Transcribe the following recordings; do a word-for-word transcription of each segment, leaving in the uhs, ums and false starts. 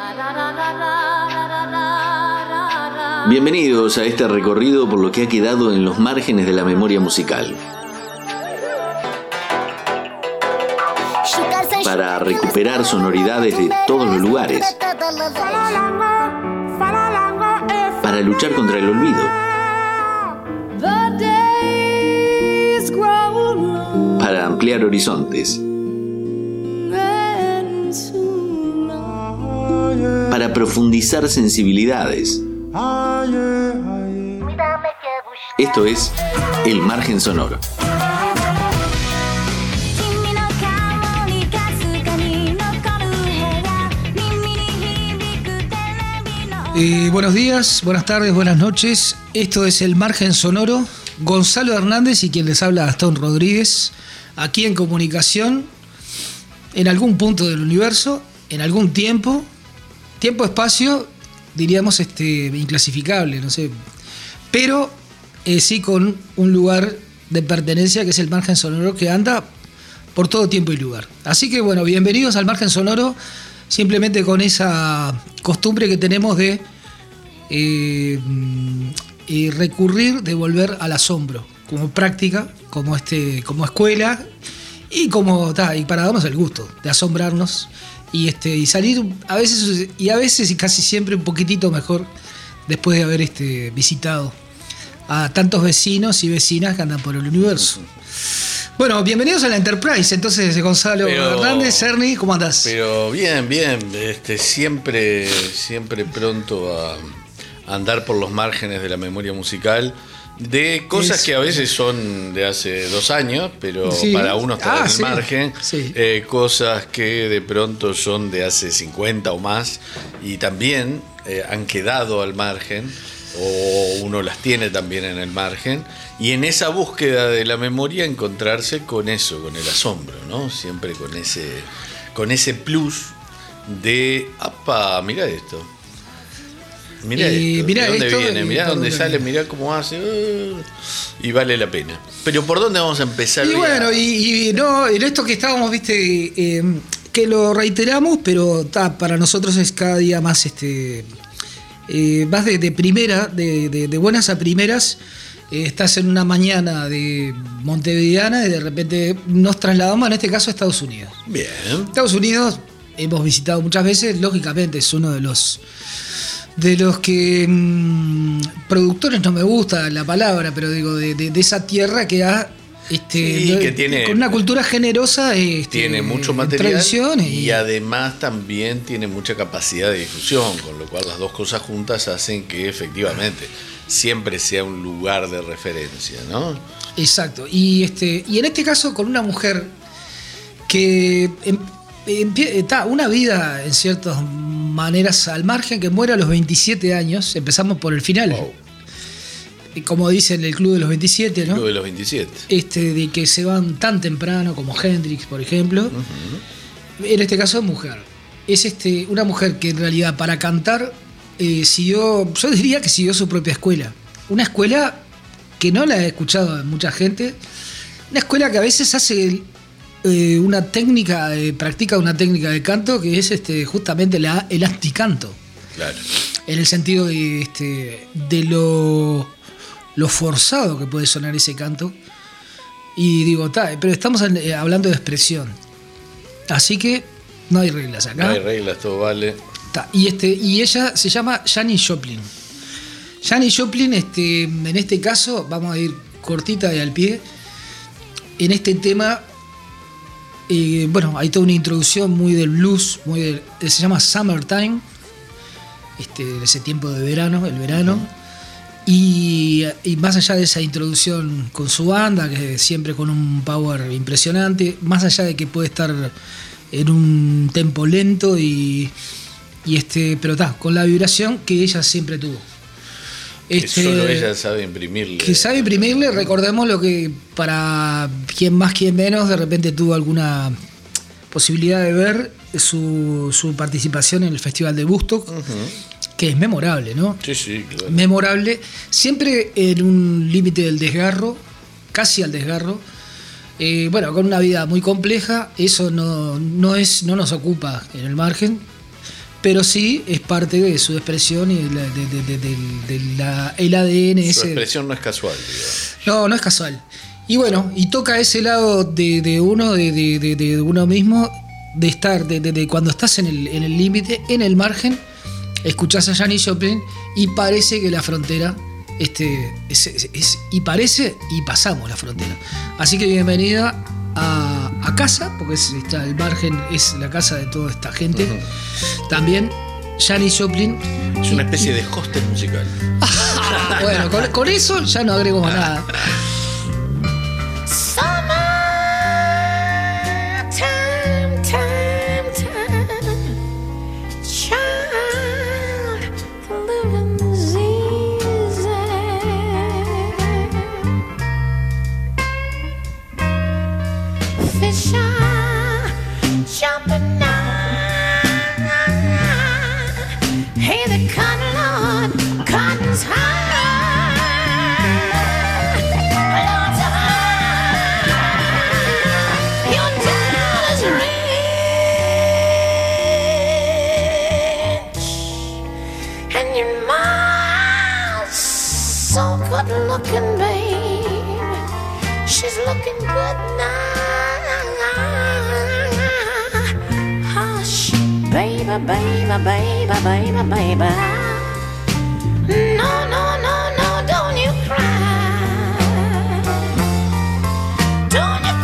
Bienvenidos a este recorrido por lo que ha quedado en los márgenes de la memoria musical. Para recuperar sonoridades de todos los lugares. Para luchar contra el olvido. Para ampliar horizontes. Para profundizar sensibilidades. Esto es El Margen Sonoro. Eh, buenos días, buenas tardes, buenas noches. Esto es El Margen Sonoro. Gonzalo Hernández y quien les habla, Gastón Rodríguez. Aquí en comunicación, en algún punto del universo, en algún tiempo, tiempo-espacio, diríamos este, inclasificable, no sé. Pero eh, sí con un lugar de pertenencia que es el Margen Sonoro, que anda por todo tiempo y lugar. Así que bueno, bienvenidos al Margen Sonoro. Simplemente con esa costumbre que tenemos de eh, eh, recurrir, de volver al asombro, como práctica, como, este, como escuela y como ta, y para darnos el gusto de asombrarnos y, este, y salir a veces y a veces y casi siempre un poquitito mejor después de haber este, visitado a tantos vecinos y vecinas que andan por el universo. Bueno, bienvenidos a la Enterprise, entonces, Gonzalo pero, Hernández, Ernie, ¿cómo andás? Pero bien, bien, este, siempre, siempre pronto a andar por los márgenes de la memoria musical, de cosas es, que a veces son de hace dos años, pero sí. Para uno estar ah, en el sí. margen, sí. Eh, cosas que de pronto son de hace cincuenta o más, y también eh, han quedado al margen, o uno las tiene también en el margen, y en esa búsqueda de la memoria encontrarse con eso, con el asombro, ¿no? Siempre con ese, con ese plus de, ¡apa! Mirá esto. Mirá y esto. Mirá ¿De dónde esto, viene? Mirá dónde sale, mirá cómo hace. Uh, y vale la pena. Pero ¿por dónde vamos a empezar? Y bueno, y, y no, en esto que estábamos, viste, eh, que lo reiteramos, pero ta, para nosotros es cada día más este. Eh, vas de, de primera, de, de, de buenas a primeras, eh, estás en una mañana de montevideana y de repente nos trasladamos, en este caso, a Estados Unidos. Bien. Estados Unidos hemos visitado muchas veces, lógicamente es uno de los de los que mmm, productores, no me gusta la palabra, pero digo, de, de, de esa tierra que ha Este, sí, que tiene, con una cultura generosa, este, tiene mucho material y... y además también tiene mucha capacidad de difusión, con lo cual las dos cosas juntas hacen que efectivamente siempre sea un lugar de referencia, ¿no? Exacto, y este y en este caso con una mujer que está una vida en ciertas maneras al margen, que muere a los veintisiete años. Empezamos por el final. Wow. Como dicen el Club de los veintisiete, ¿no? El Club de los veintisiete. Este, de que se van tan temprano como Hendrix, por ejemplo. Uh-huh. En este caso es mujer. Es este, una mujer que en realidad para cantar eh, siguió, yo diría que siguió su propia escuela. Una escuela que no la he escuchado en mucha gente. Una escuela que a veces hace eh, una técnica, eh, practica una técnica de canto que es este, justamente la, el anticanto. Claro. En el sentido de, este, de lo... lo forzado que puede sonar ese canto. Y digo, ta, pero estamos hablando de expresión. Así que no hay reglas acá. No hay reglas, todo vale. Ta, y, este, y ella se llama Janis Joplin. Janis Joplin, este, en este caso, vamos a ir cortita y al pie. En este tema, eh, bueno, hay toda una introducción muy del blues, muy del, se llama Summertime. Este, ese tiempo de verano, el verano. Uh-huh. Y, y más allá de esa introducción con su banda, que siempre con un power impresionante, más allá de que puede estar en un tempo lento y, y este, pero está, con la vibración que ella siempre tuvo. Este, que solo ella sabe imprimirle. Que sabe imprimirle, recordemos lo que para quien más, quien menos, de repente tuvo alguna posibilidad de ver su, su participación en el Festival de Woodstock. Uh-huh. Que es memorable, ¿no? Sí, sí, claro. Memorable, siempre en un límite del desgarro, casi al desgarro. Eh, bueno, con una vida muy compleja, eso no, no, es, no nos ocupa en el margen, pero sí es parte de su expresión y de la, de, de, de, de, de la, el A D N. Su ese. expresión no es casual, digamos. No, no es casual. Y bueno, y toca ese lado de, de uno, de, de, de, de uno mismo, de estar, de, de, de cuando estás en el en el límite, en el margen, escuchás a Janis Joplin y parece que la frontera este, es, es, es, y parece y pasamos la frontera. Así que bienvenida a, a casa, porque es, está, el margen es la casa de toda esta gente. Uh-huh. También Janis Joplin. Es una especie y, de hostel musical. Bueno, con, con eso ya no agrego más nada. Looking, babe, she's looking good now. Hush, baby, baby, baby, baby, baby. No, no, no, no, don't you cry. Don't you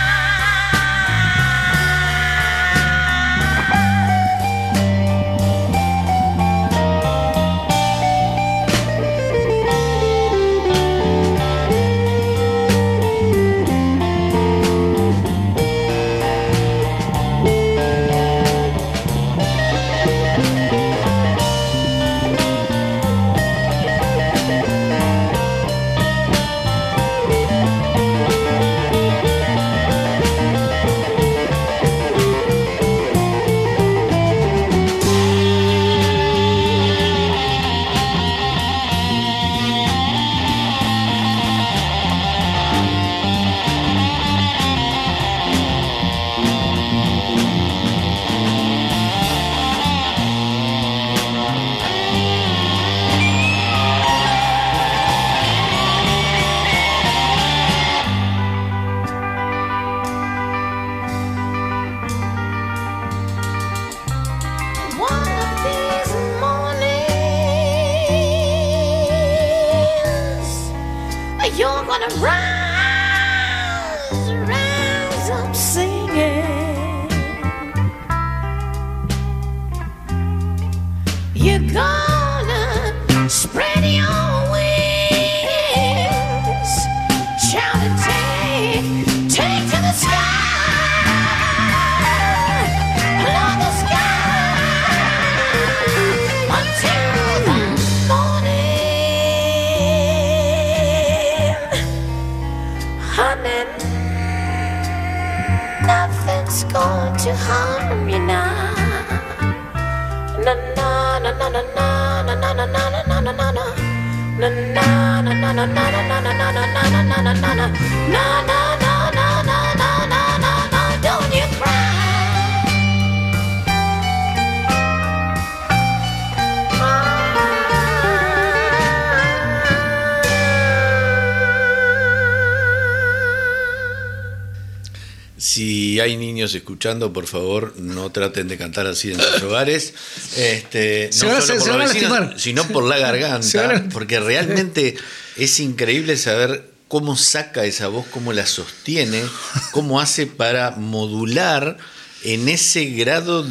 Si hay niños escuchando, por favor, no traten de cantar así en sus hogares. Este, no solo hacer, por los vecinos, sino por la garganta, porque realmente es increíble saber cómo saca esa voz, cómo la sostiene, cómo hace para modular en ese grado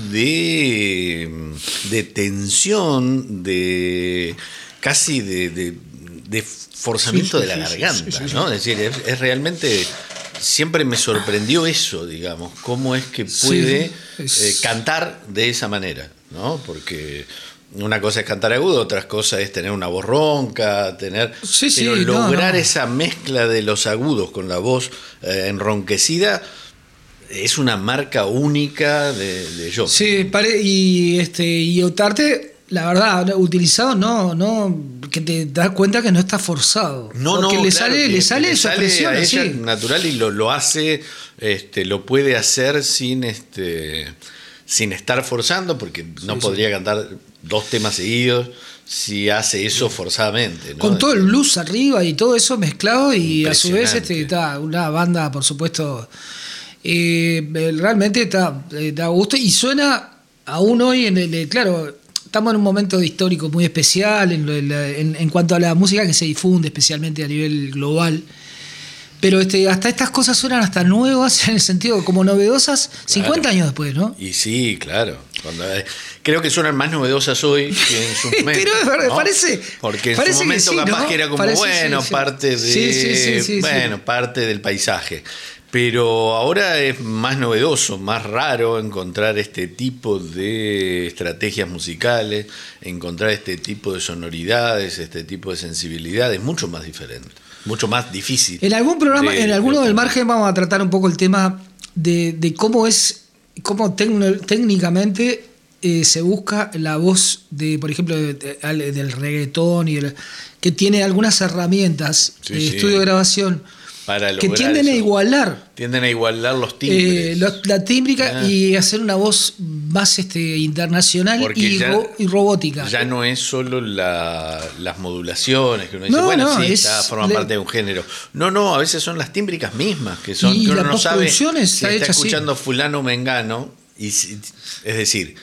de, de tensión, de casi de, de, de forzamiento sí, sí, de la sí, garganta, sí, sí, sí, ¿no? Es decir, es, es realmente... Siempre me sorprendió eso, digamos, cómo es que puede sí, es... eh, cantar de esa manera, ¿no? Porque una cosa es cantar agudo, otra cosa es tener una voz ronca, tener, sí, sí, pero lograr no, no. esa mezcla de los agudos con la voz eh, enronquecida es una marca única de, de yo. Sí, pare, y este y Otarte, la verdad, utilizado no, no, que te das cuenta que no está forzado. No, porque no, le claro, sale, le sale le su sale expresión a ella así. natural y lo, lo hace, este, lo puede hacer sin este, sin estar forzando, porque no Sí, podría sí. cantar dos temas seguidos si hace eso forzadamente, ¿no? Con todo el blues arriba y todo eso mezclado y a su vez Impresionante. este, está una banda, por supuesto, eh, realmente está, eh, da gusto y suena aún hoy en el, eh, claro, estamos en un momento histórico muy especial en, lo- en la- en- en cuanto a la música que se difunde, especialmente a nivel global. Pero este, hasta estas cosas suenan hasta nuevas en el sentido como novedosas cincuenta años después, ¿no? Y sí, claro. Cuando, eh, creo que suenan más novedosas hoy que en su momento. Pero es verdad, ¿no? parece- Porque en parece su que momento sí, capaz ¿no? que era como, Parece, bueno, sí, sí. parte de. Sí, sí, sí, sí, bueno, sí. parte del paisaje. Pero ahora es más novedoso, más raro encontrar este tipo de estrategias musicales, encontrar este tipo de sonoridades, este tipo de sensibilidades, mucho más diferente, mucho más difícil. En algún programa, de- en alguno de- del margen vamos a tratar un poco el tema de, de cómo es, cómo tecno- técnicamente eh, se busca la voz de, por ejemplo, de- de- del reggaetón y del- que tiene algunas herramientas Sí, de sí. estudio de grabación para que lograr tienden a eso. igualar Tienden a igualar los timbres. eh, la, la tímbrica Ah. y hacer una voz más este, internacional Porque y, ya- ro- y robótica. Ya no es solo la- las modulaciones, que uno dice, No, bueno, no, sí, es está, forman le- parte de un género. No, no, a veces son las tímbricas mismas, que son Y que uno la no sabe si postproducción está está hecha así. escuchando fulano o mengano. Y si- es decir,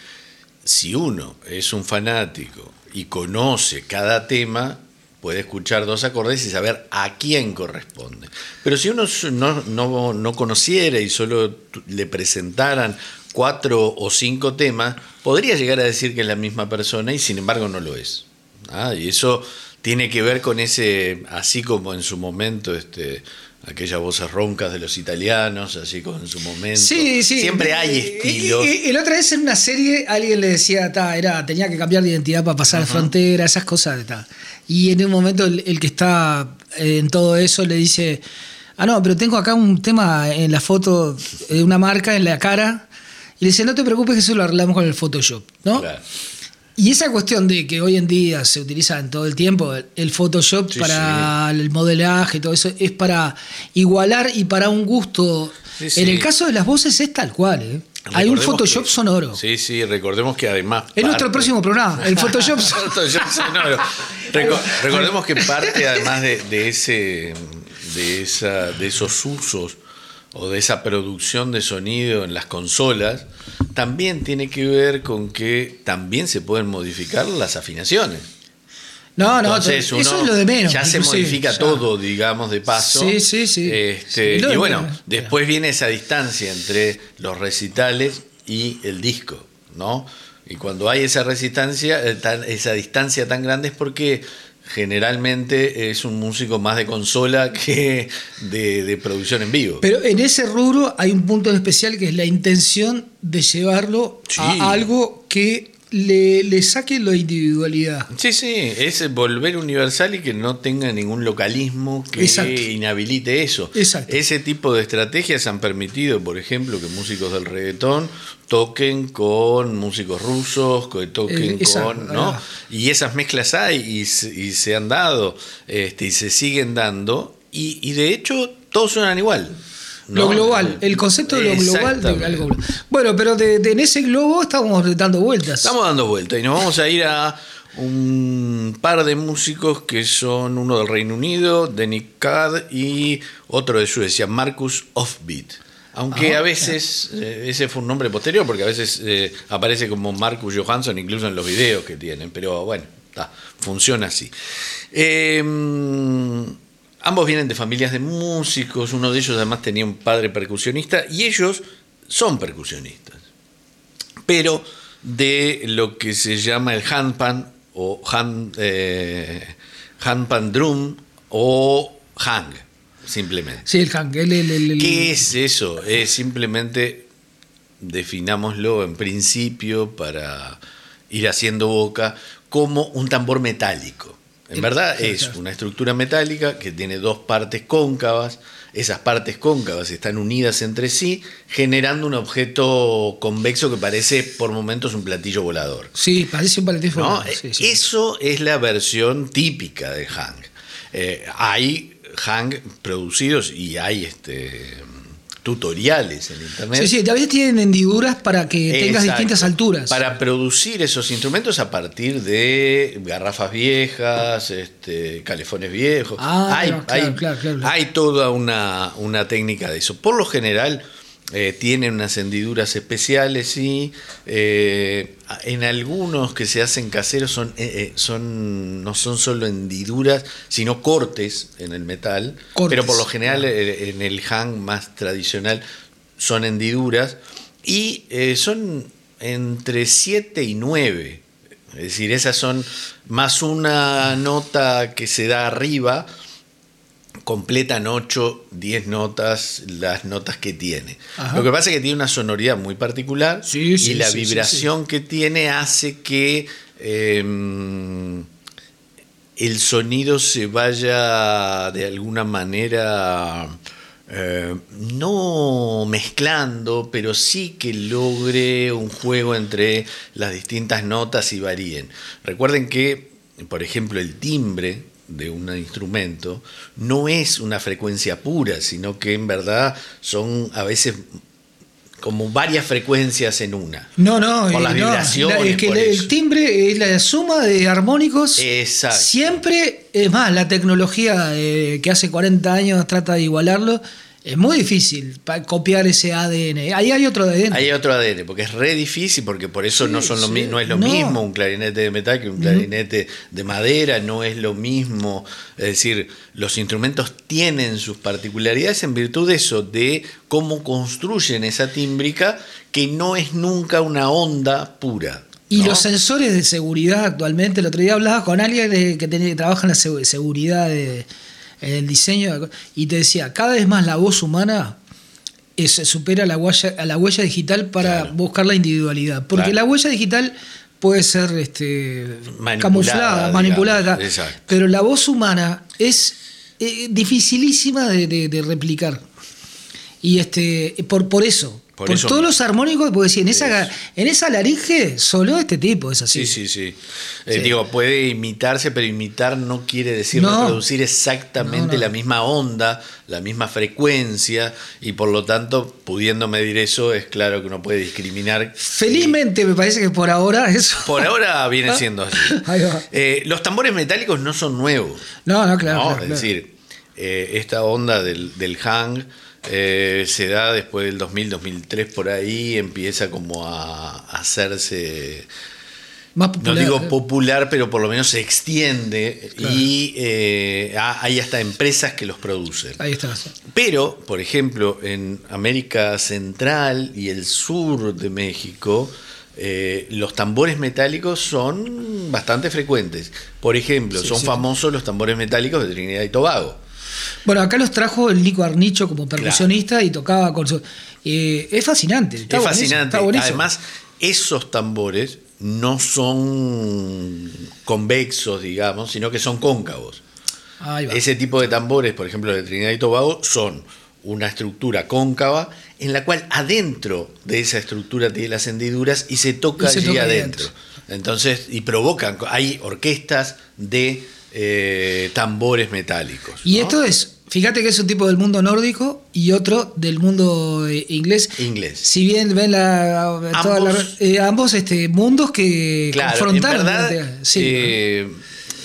si uno es un fanático y conoce cada tema, puede escuchar dos acordes y saber a quién corresponde. Pero si uno no, no, no conociera y solo tu- le presentaran cuatro o cinco temas, podría llegar a decir que es la misma persona y sin embargo no lo es. Ah, y eso tiene que ver con ese, así como en su momento, este, aquellas voces roncas de los italianos, así como en su momento. Sí, sí. Siempre hay Eh, estilos. eh, eh, El otra vez en una serie alguien le decía, ta, era, tenía que cambiar de identidad para pasar frontera, esas cosas. Ta. Y en un momento el, el que está eh, en todo eso le dice, ah, no, pero tengo acá un tema en la foto de una marca en la cara. Y le dice, no te preocupes que eso lo arreglamos con el Photoshop, ¿no? Claro. Y esa cuestión de que hoy en día se utiliza en todo el tiempo el Photoshop Sí, para el modelaje y todo eso, es para igualar y para un gusto. Sí, sí. En el caso de las voces es tal cual, ¿eh? Hay un Recordemos Photoshop que- sonoro. Sí, sí, recordemos que además. Es nuestro parte- próximo programa, el Photoshop sonoro. Photoshop sonoro. Reco- recordemos que parte además de, de ese de esa de esos usos o de esa producción de sonido en las consolas también tiene que ver con que también se pueden modificar las afinaciones. No, no, Entonces, eso uno es lo de menos. Ya se inclusive, modifica ya. todo, digamos, de paso. Sí, sí, sí. Este, Sí, lo de y bueno, menos. después viene esa distancia entre los recitales y el disco, ¿no? Y cuando hay esa resistencia, eh, tan- esa distancia tan grande es porque generalmente es un músico más de consola que de, de producción en vivo. Pero en ese rubro hay un punto especial que es la intención de llevarlo Sí. a algo que le, le saque la individualidad. Sí, sí, es volver universal y que no tenga ningún localismo que Exacto. inhabilite eso. Exacto. Ese tipo de estrategias han permitido, por ejemplo, que músicos del reggaetón toquen con músicos rusos, que toquen Eh, exacto, con... ¿no? ah. Y esas mezclas hay y se, y se han dado este, y se siguen dando y, y de hecho todos suenan igual. Lo ¿no? global, el concepto de lo global de Exactamente. algo global. Bueno, pero de, de en ese globo estamos dando vueltas. Estamos dando vuelta y nos vamos a ir a un par de músicos que son uno del Reino Unido, Denny Cad, y otro de Suecia, Marcus Offbeat. Aunque Ah, a veces, eh, ese fue un nombre posterior, porque a veces eh, aparece como Marcus Johansson incluso en los videos que tienen, pero bueno, ta, funciona así. Eh, ambos vienen de familias de músicos, uno de ellos además tenía un padre percusionista, y ellos son percusionistas, pero de lo que se llama el handpan o hand, eh, handpan drum o hang, simplemente. Sí, el hang. El, el, el- el- ¿Qué es eso? Es simplemente, definámoslo en principio para ir haciendo boca, como un tambor metálico. En El- verdad claro, es claro. una estructura metálica que tiene dos partes cóncavas. Esas partes cóncavas están unidas entre sí, generando un objeto convexo que parece por momentos un platillo volador. Sí, parece un paletífero. ¿No? Sí, sí. Eso es la versión típica de hang. Eh, hay hang producidos y hay este, tutoriales en internet. Sí, sí, a veces tienen hendiduras para que tengas Exacto. distintas alturas. Para producir esos instrumentos a partir de garrafas viejas, este, calefones viejos. Ah, hay, claro, hay, claro, claro, claro. hay toda una, una técnica de eso. Por lo general eh, tienen unas hendiduras especiales, sí. Eh, en algunos que se hacen caseros son, eh, eh, son no son solo hendiduras, sino cortes en el metal. Cortes. Pero por lo general eh, en el hang más tradicional son hendiduras y eh, son entre siete y nueve. Es decir, esas son más una nota que se da arriba, completan ocho, diez notas, las notas que tiene. Ajá. Lo que pasa es que tiene una sonoridad muy particular Sí, sí, y la sí, vibración sí, que tiene hace que eh, el sonido se vaya de alguna manera eh, no mezclando, pero sí que logre un juego entre las distintas notas y varíen. Recuerden que, por ejemplo, el timbre de un instrumento no es una frecuencia pura, sino que en verdad son a veces como varias frecuencias en una. No, no, por eh, las no. vibraciones. La- es que por el, eso. el timbre es la suma de armónicos. Exacto. Siempre, es más, la tecnología eh, que hace cuarenta años trata de igualarlo. Es muy difícil pa- copiar ese A D N. Ahí hay otro A D N. Hay otro A D N, porque es re difícil, porque por eso Sí, no son lo sí. mi- no es lo No. mismo un clarinete de metal que un clarinete de madera, no es lo mismo. Es decir, los instrumentos tienen sus particularidades en virtud de eso, de cómo construyen esa tímbrica, que no es nunca una onda pura. Y ¿no? los sensores de seguridad actualmente, el otro día hablaba con alguien de- que, tiene- que trabaja en la segu- seguridad, de, en el diseño, y te decía, cada vez más la voz humana es- supera la huella, a la huella digital para Claro. buscar la individualidad. Porque Claro. la huella digital puede ser este, Manipulada, camuflada, digamos. manipulada, Exacto. pero la voz humana es eh, dificilísima de, de- de replicar. Y este por, por eso, Por por, eso todos mismo. los armónicos, porque decir, en esa, Eso. en esa laringe solo este tipo es así. Sí, sí, sí. Eh, Sí. Digo, puede imitarse, pero imitar no quiere decir No. reproducir exactamente No, no. la misma onda, la misma frecuencia, y por lo tanto, pudiendo medir eso, es claro que uno puede discriminar. Felizmente me parece que por ahora eso. Por ahora viene siendo así. Ahí va. Eh, los tambores metálicos no son nuevos. No, no, claro. ¿no? claro, Es claro. decir, eh, esta onda del, del hang eh, se da después del dos mil, dos mil tres, por ahí empieza como a, a hacerse, Más no popular. digo popular, pero por lo menos se extiende. Claro. Y eh, ha- hay hasta empresas que los producen. Ahí está. Pero, por ejemplo, en América Central y el sur de México, eh, los tambores metálicos son bastante frecuentes. Por ejemplo, Sí, son sí. famosos los tambores metálicos de Trinidad y Tobago. Bueno, acá los trajo el Nico Arnicho como percusionista y tocaba con su. eh, es fascinante. Está es buenísimo, fascinante. está buenísimo. Además, esos tambores no son convexos, digamos, sino que son cóncavos. Ahí va. Ese tipo de tambores, por ejemplo, de Trinidad y Tobago, son una estructura cóncava en la cual adentro de esa estructura tiene las hendiduras y se toca Y se allí toca ahí adentro. adentro. Entonces, y provocan, hay orquestas de eh, tambores metálicos. Y ¿no? esto es, fíjate que es un tipo del mundo nórdico y otro del mundo eh, inglés. Inglés. Si bien ven la, toda Ambos- la- eh, ambos este, mundos que Claro, en confrontaron. verdad, durante- sí, eh, eh,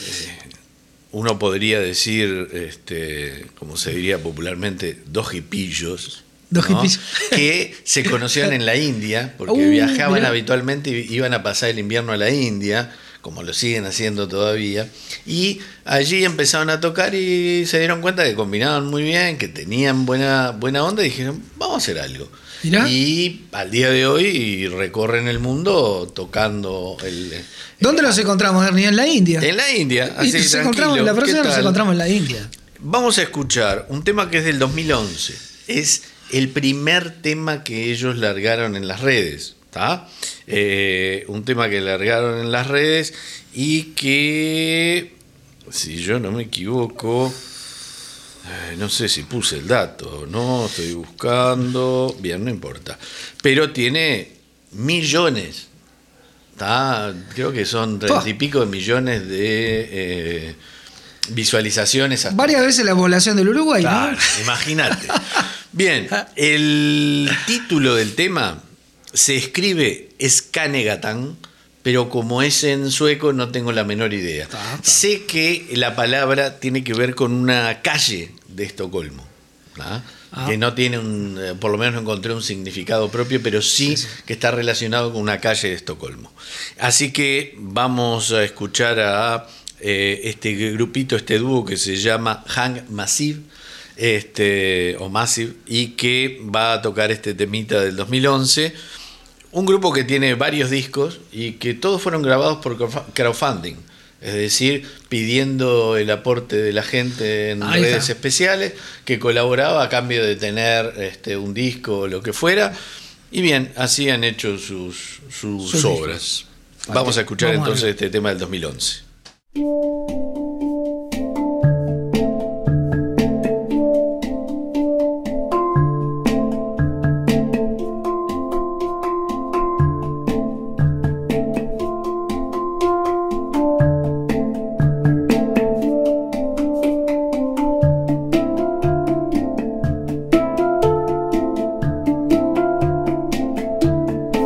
uno podría decir, este, como se diría popularmente, dos hipillos. Dos ¿no? hipillos. Que se conocían en la India, porque Uh, viajaban mirá. habitualmente y iban a pasar el invierno a la India, como lo siguen haciendo todavía, y allí empezaron a tocar y se dieron cuenta que combinaban muy bien, que tenían buena, buena onda y dijeron, vamos a hacer algo. Mirá. Y al día de hoy recorren el mundo tocando el... ¿Dónde los encontramos, Ernie? En la India. En la India, Y así nos tranquilo. encontramos, la ¿Qué próxima nos tal? encontramos en la India. Vamos a escuchar un tema que es del dos mil once. Es el primer tema que ellos largaron en las redes. ¿Tá? Eh, un tema que largaron en las redes y que, si yo no me equivoco, eh, no sé si puse el dato, no, estoy buscando, bien, no importa, pero tiene millones, ¿tá? Creo que son treinta y pico de millones de eh, visualizaciones. hasta- Varias veces la población del Uruguay, Claro, ¿no? imagínate. Bien, el título del tema se escribe Skanegatan, pero como es en sueco no tengo la menor idea. Ta, ta. Sé que la palabra tiene que ver con una calle de Estocolmo, ¿ah? Ah. Que no tiene un, eh, por lo menos no encontré un significado propio, pero sí, Sí, sí. que está relacionado con una calle de Estocolmo. Así que vamos a escuchar a eh, este grupito, este dúo que se llama Hang Massive, este, o Massive, y que va a tocar este temita del dos mil once. Un grupo que tiene varios discos y que todos fueron grabados por crowdfunding, es decir, pidiendo el aporte de la gente en Ahí redes está. especiales que colaboraba a cambio de tener este, un disco o lo que fuera. Y bien, así han hecho sus, sus, Sus obras. discos. Vamos a escuchar Vamos a entonces ver. este tema del dos mil once.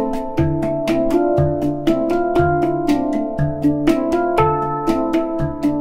Thank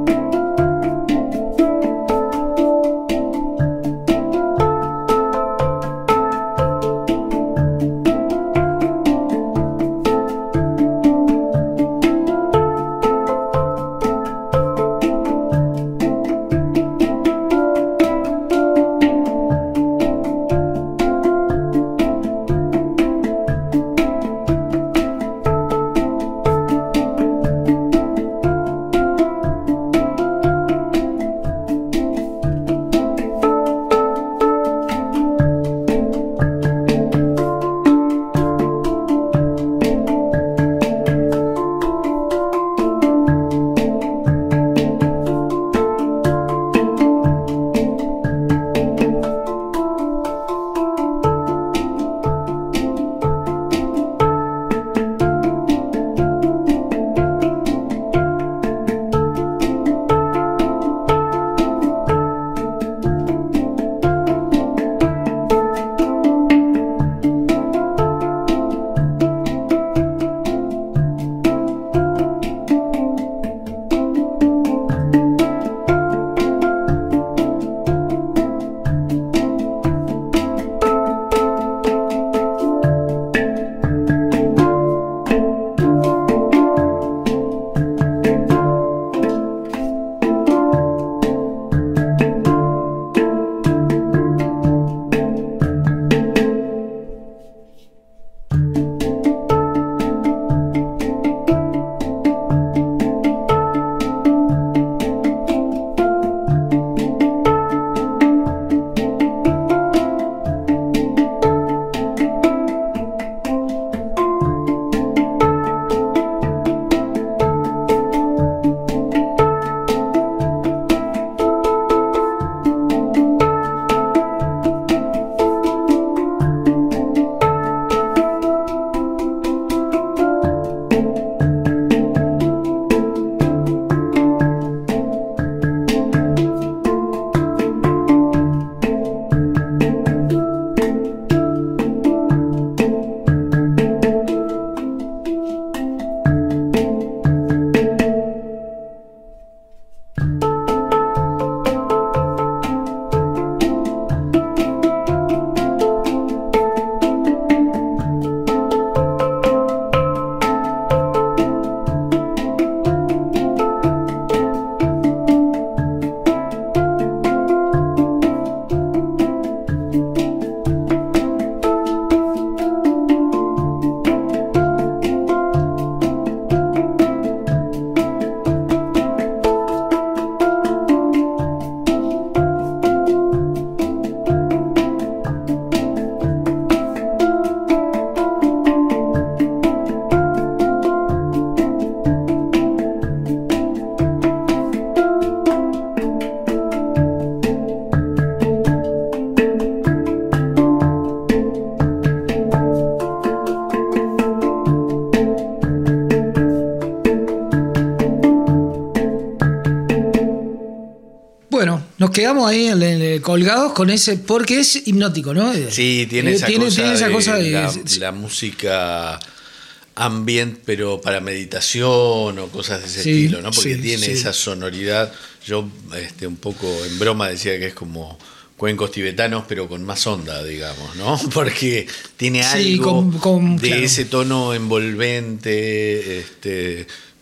Nos quedamos ahí en, en, colgados con ese, porque es hipnótico, ¿no? Sí, tiene esa, tiene, cosa, tiene esa de cosa de la, la música ambient, pero para meditación o cosas de ese sí, estilo, ¿no? Porque sí, tiene sí. esa sonoridad. Yo este, un poco en broma decía que es como cuencos tibetanos, pero con más onda, digamos, ¿no? Porque tiene sí, algo con, con, de claro. ese tono envolvente, este,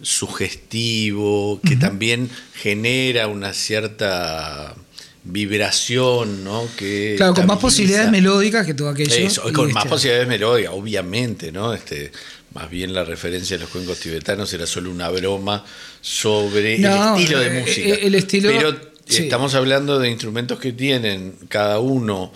sugestivo, que uh-huh. también genera una cierta vibración, ¿no? Que claro, con más estabiliza. posibilidades melódicas que todo aquello. Eso, con este... más posibilidades melódicas, obviamente, ¿no? Este, más bien la referencia a los cuencos tibetanos era solo una broma sobre no, el estilo de música. El, el estilo, pero sí. estamos hablando de instrumentos que tienen cada uno,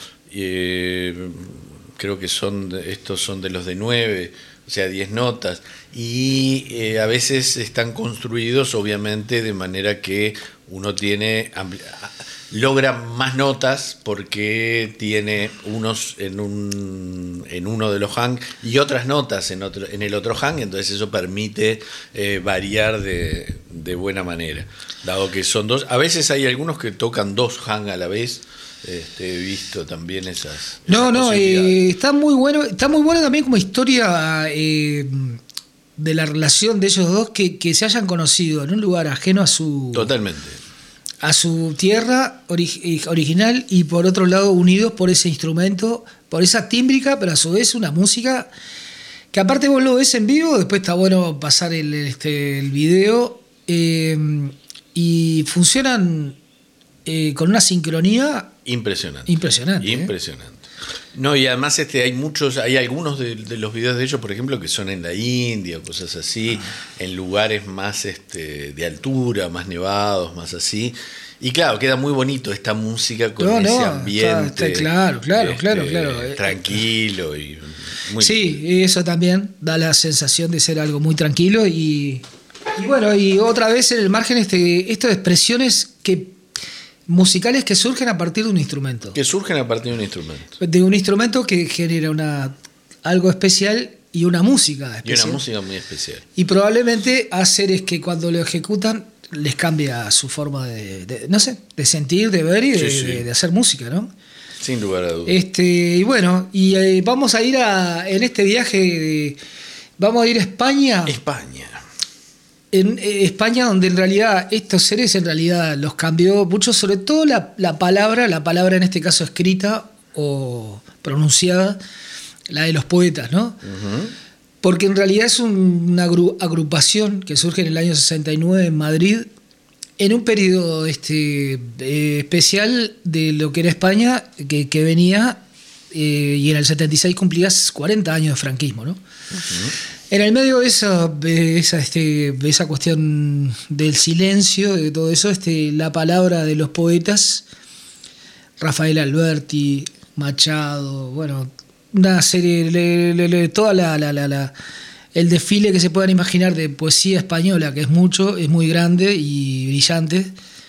eh, creo que son estos son de los de nueve, o sea, diez notas, y eh, a veces están construidos obviamente de manera que uno tiene ampli- logra más notas porque tiene unos en un en uno de los hang y otras notas en otro en el otro hang, entonces eso permite eh, variar de, de buena manera, dado que son dos. A veces hay algunos que tocan dos hang a la vez. Este, he visto también esas. No, esas no, eh, está muy bueno, está muy bueno también como historia eh, de la relación de ellos dos, que, que se hayan conocido en un lugar ajeno a su. Totalmente. A su tierra ori- original y por otro lado unidos por ese instrumento, por esa tímbrica, pero a su vez una música que aparte vos lo ves en vivo, después está bueno pasar el, este, el video eh, y funcionan eh, con una sincronía impresionante. Impresionante. Impresionante. ¿eh? No, y además este hay muchos, hay algunos de, de los videos de ellos, por ejemplo, que son en la India o cosas así, en lugares más este, de altura, más nevados, más así. Y claro, queda muy bonito esta música con no, ese no, ambiente. Está, está, claro, claro, este, claro, claro. Tranquilo y muy sí, lindo. Eso también da la sensación de ser algo muy tranquilo y, y bueno, y otra vez en el margen este, estas expresiones que musicales que surgen a partir de un instrumento. Que surgen a partir de un instrumento. De un instrumento que genera una algo especial y una música especial. Y una música muy especial. Y probablemente hacer es que cuando lo ejecutan les cambia su forma de, de no sé, de sentir, de ver y de, sí, sí. de, de hacer música, ¿no? Sin lugar a dudas. Este, y bueno, y eh, vamos a ir a en este viaje de, vamos a ir a España. España. En eh, España, donde en realidad estos seres en realidad los cambió mucho, sobre todo la, la palabra, la palabra en este caso escrita o pronunciada, la de los poetas, ¿no? Uh-huh. Porque en realidad es un, una agru- agrupación que surge en el año sesenta y nueve en Madrid, en un periodo este, eh, especial de lo que era España, que, que venía, eh, y en el setenta y seis cumplía cuarenta años de franquismo, ¿no? Uh-huh. En el medio de esa, de esa, este, de esa cuestión del silencio, de todo eso, este, la palabra de los poetas, Rafael Alberti, Machado, bueno, una serie, le, le, le, toda la, la, la, la, el desfile que se puedan imaginar de poesía española, que es mucho, es muy grande y brillante.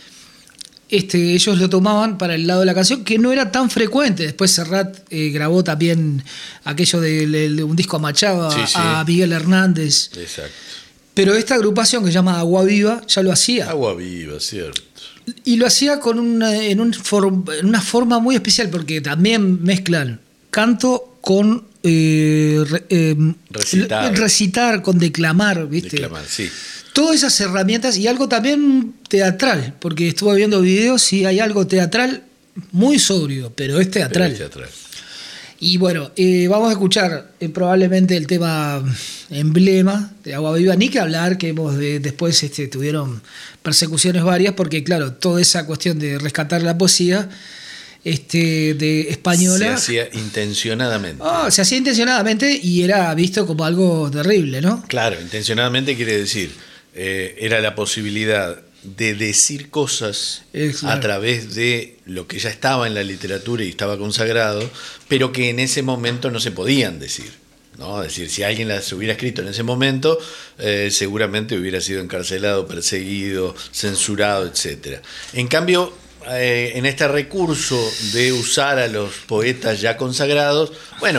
Este, ellos lo tomaban para el lado de la canción, que no era tan frecuente. Después Serrat eh, grabó también aquello de, de, de un disco a Machado, sí, sí. a Miguel Hernández. Exacto. Pero esta agrupación que se llama Agua Viva ya lo hacía. Agua Viva, cierto. Y lo hacía con una, en, un for, en una forma muy especial, porque también mezclan canto con eh, re, eh, recitar. recitar, con declamar, ¿viste? Declamar, sí. Todas esas herramientas y algo también teatral, porque estuve viendo videos y hay algo teatral muy sobrio, pero es teatral. Pero es teatral. Y bueno, eh, vamos a escuchar eh, probablemente el tema emblema de Agua Viva, ni que hablar que hemos de, después este, tuvieron persecuciones varias, porque claro, toda esa cuestión de rescatar la poesía este, de española se hacía intencionadamente. Oh, se hacía intencionadamente y era visto como algo terrible, ¿no? Claro, intencionadamente quiere decir Eh, era la posibilidad de decir cosas Exacto. a través de lo que ya estaba en la literatura y estaba consagrado, pero que en ese momento no se podían decir, ¿no? Es decir, si alguien las hubiera escrito en ese momento, eh, seguramente hubiera sido encarcelado, perseguido, censurado, etcétera. En cambio, eh, en este recurso de usar a los poetas ya consagrados, bueno,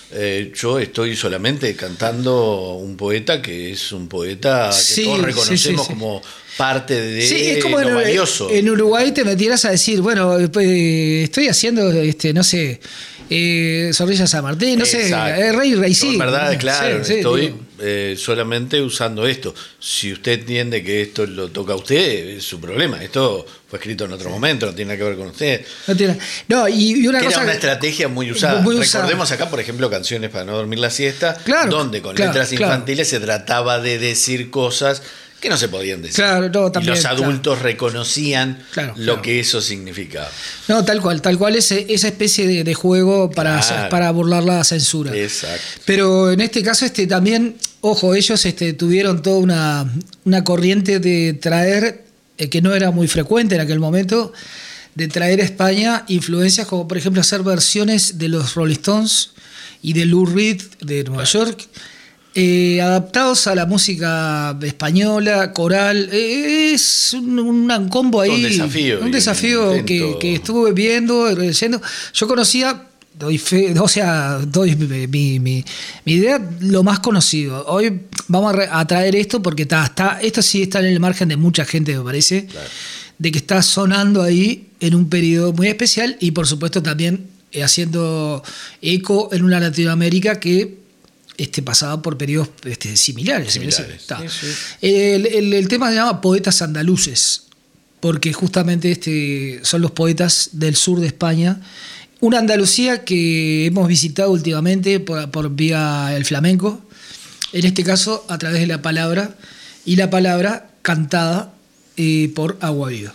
eh, yo estoy solamente cantando un poeta que es un poeta que Sí, todos sí, reconocemos sí, sí. como parte de Sí, es como lo en, valioso. en Uruguay te metieras a decir, bueno, eh, estoy haciendo, este, no sé, eh, Sonrisa San Martín, no Exacto. sé, eh, Rey Rey sí. Yo, en verdad, Sí, claro, sí, estoy digo. eh, solamente usando esto. Si usted entiende que esto lo toca a usted, es su problema. Esto fue escrito en otro momento, no tiene nada que ver con usted. No, tiene- no, y, y una Que cosa. era una estrategia muy usada. muy usada. Recordemos acá, por ejemplo, Canciones para no dormir la siesta, Claro, donde con claro, letras claro. infantiles se trataba de decir cosas que no se podían decir. Claro, no, también, y los claro. adultos reconocían Claro, lo claro. que eso significaba. No, tal cual, tal cual ese, esa especie de, de juego para, Claro. para burlar la censura. Exacto. Pero en este caso, este también, ojo, ellos este, tuvieron toda una, una corriente de traer, eh, que no era muy frecuente en aquel momento, de traer a España influencias como, por ejemplo, hacer versiones de los Rolling Stones y de Lou Reed de Nueva York, eh, adaptados a la música española, coral. Eh, es un, un combo ahí. Un desafío y Un un desafío que, intento. que estuve viendo, leyendo. Yo conocía. Doy fe, o sea, doy mi, mi, mi, mi idea, lo más conocido. Hoy vamos a, re, a traer esto porque está, está, esto sí está en el margen de mucha gente, me parece, Claro. de que está sonando ahí en un periodo muy especial y por supuesto también eh, haciendo eco en una Latinoamérica que este, pasaba por periodos este, similares. Similares, Está. sí, sí. El, el, el tema se llama Poetas Andaluces, porque justamente este, son los poetas del sur de España. Una Andalucía que hemos visitado últimamente por, por vía el flamenco, en este caso a través de la palabra, y la palabra cantada eh, por Agua Viva.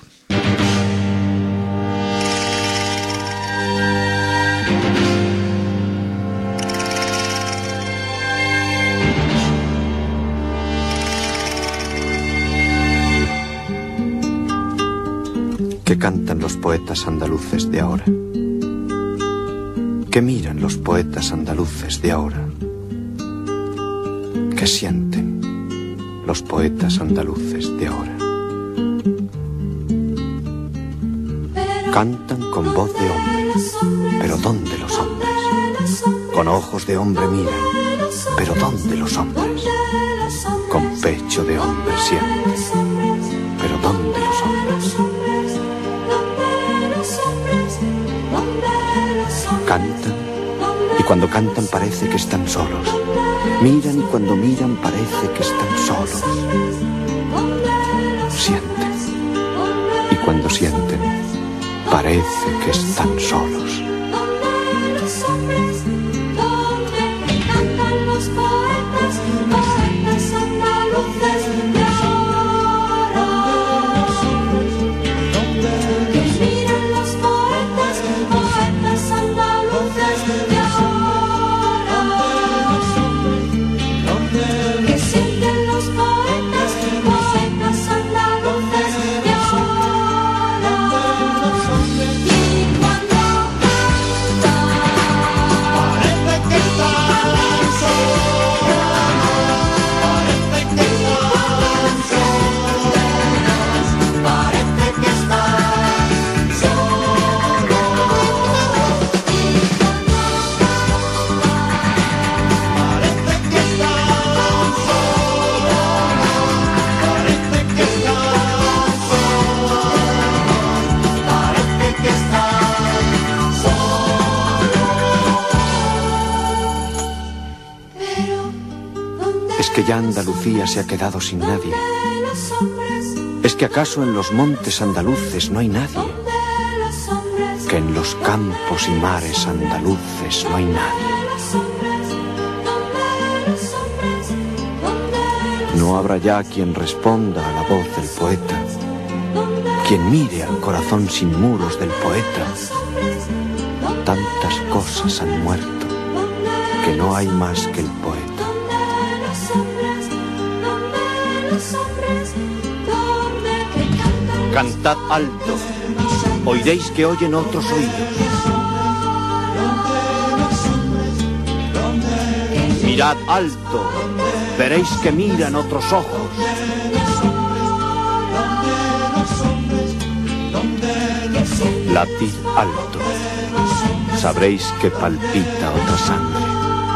¿Qué cantan los poetas andaluces de ahora? ¿Qué miran los poetas andaluces de ahora? ¿Qué sienten los poetas andaluces de ahora? Cantan con voz de hombre, pero ¿dónde los hombres? Con ojos de hombre miran, pero ¿dónde los hombres? Con pecho de hombre sienten, pero ¿dónde los hombres? Cantan, y cuando cantan parece que están solos. Miran y cuando miran parece que están solos. Sienten, y cuando sienten parece que están solos. Que ya Andalucía se ha quedado sin nadie. ¿Es que acaso en los montes andaluces no hay nadie? Que en los campos y mares andaluces no hay nadie. No habrá ya quien responda a la voz del poeta, quien mire al corazón sin muros del poeta. Tantas cosas han muerto que no hay más que el poeta. Cantad alto, oiréis que oyen otros oídos. Mirad alto, veréis que miran otros ojos. Latid alto, sabréis que palpita otra sangre.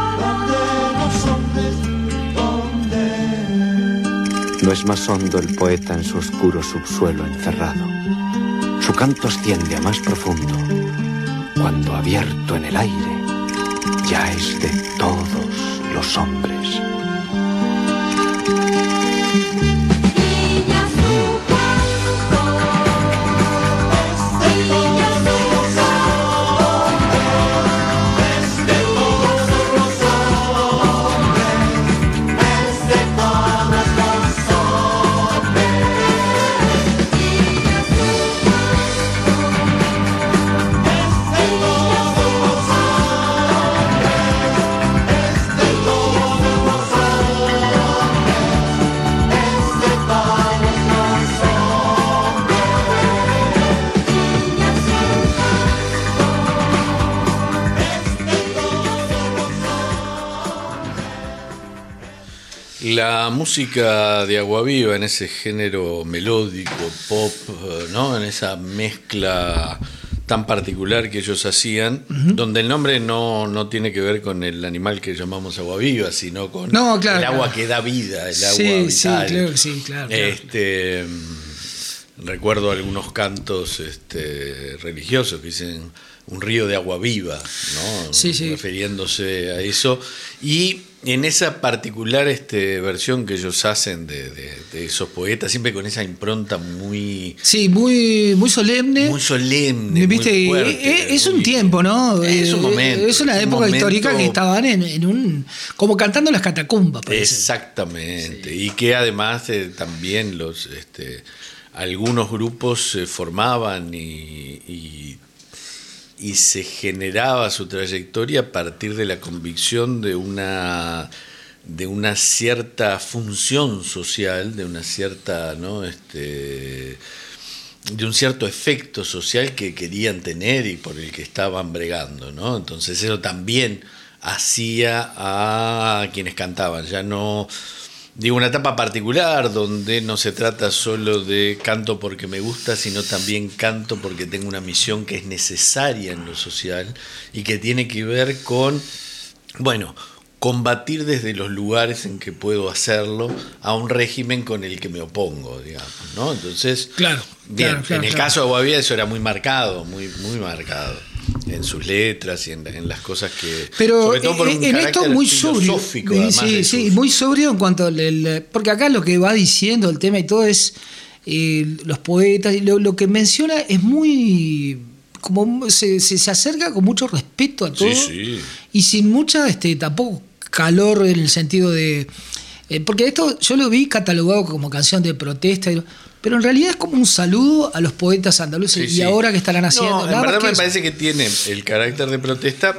No es más hondo el poeta en su oscuro subsuelo encerrado. Su canto asciende a más profundo, cuando abierto en el aire, ya es de todos los hombres. La música de Aguaviva, en ese género melódico, pop, ¿no? En esa mezcla tan particular que ellos hacían, uh-huh. donde el nombre no, no tiene que ver con el animal que llamamos aguaviva, sino con no, claro, el agua claro. que da vida, el agua sí, vital. Sí, claro, sí, claro, claro. Este, recuerdo algunos cantos este, religiosos que dicen un río de agua viva, ¿no? Sí, sí. Refiriéndose a eso. Y en esa particular este, versión que ellos hacen de, de, de esos poetas, siempre con esa impronta muy... Sí, muy, muy solemne. Muy solemne, ¿Viste? muy fuerte. Es, es un muy, tiempo, ¿no? Es un momento. Es una es época un momento, histórica que estaban en, en un... como cantando en las catacumbas, parece. Exactamente. Sí. Y que además eh, también los este, algunos grupos se formaban y... y y se generaba su trayectoria a partir de la convicción de una de una cierta función social, de una cierta, ¿no? este de un cierto efecto social que querían tener y por el que estaban bregando, ¿no? Entonces eso también hacía a quienes cantaban, ya no digo una etapa particular donde no se trata solo de canto porque me gusta, sino también canto porque tengo una misión que es necesaria en lo social y que tiene que ver con, bueno, combatir desde los lugares en que puedo hacerlo a un régimen con el que me opongo, digamos, ¿no? Entonces, claro, bien, claro, claro, en el claro. caso de Aguaviva eso era muy marcado, muy, muy marcado. En sus letras y en, en las cosas que... Pero sobre todo por un en esto carácter muy sobrio. filosófico, además Sí, de sí, sus- muy sobrio en cuanto al... el- porque acá lo que va diciendo el tema y todo es... eh, los poetas, y lo, lo que menciona es muy... como se, se, se acerca con mucho respeto a todo. Sí, sí. Y sin mucha, este, tampoco calor en el sentido de... eh, porque esto yo lo vi catalogado como canción de protesta, y- pero en realidad es como un saludo a los poetas andaluces. Sí, y sí. ahora que estarán haciendo... No, en nada más verdad que me eso. parece que tiene el carácter de protesta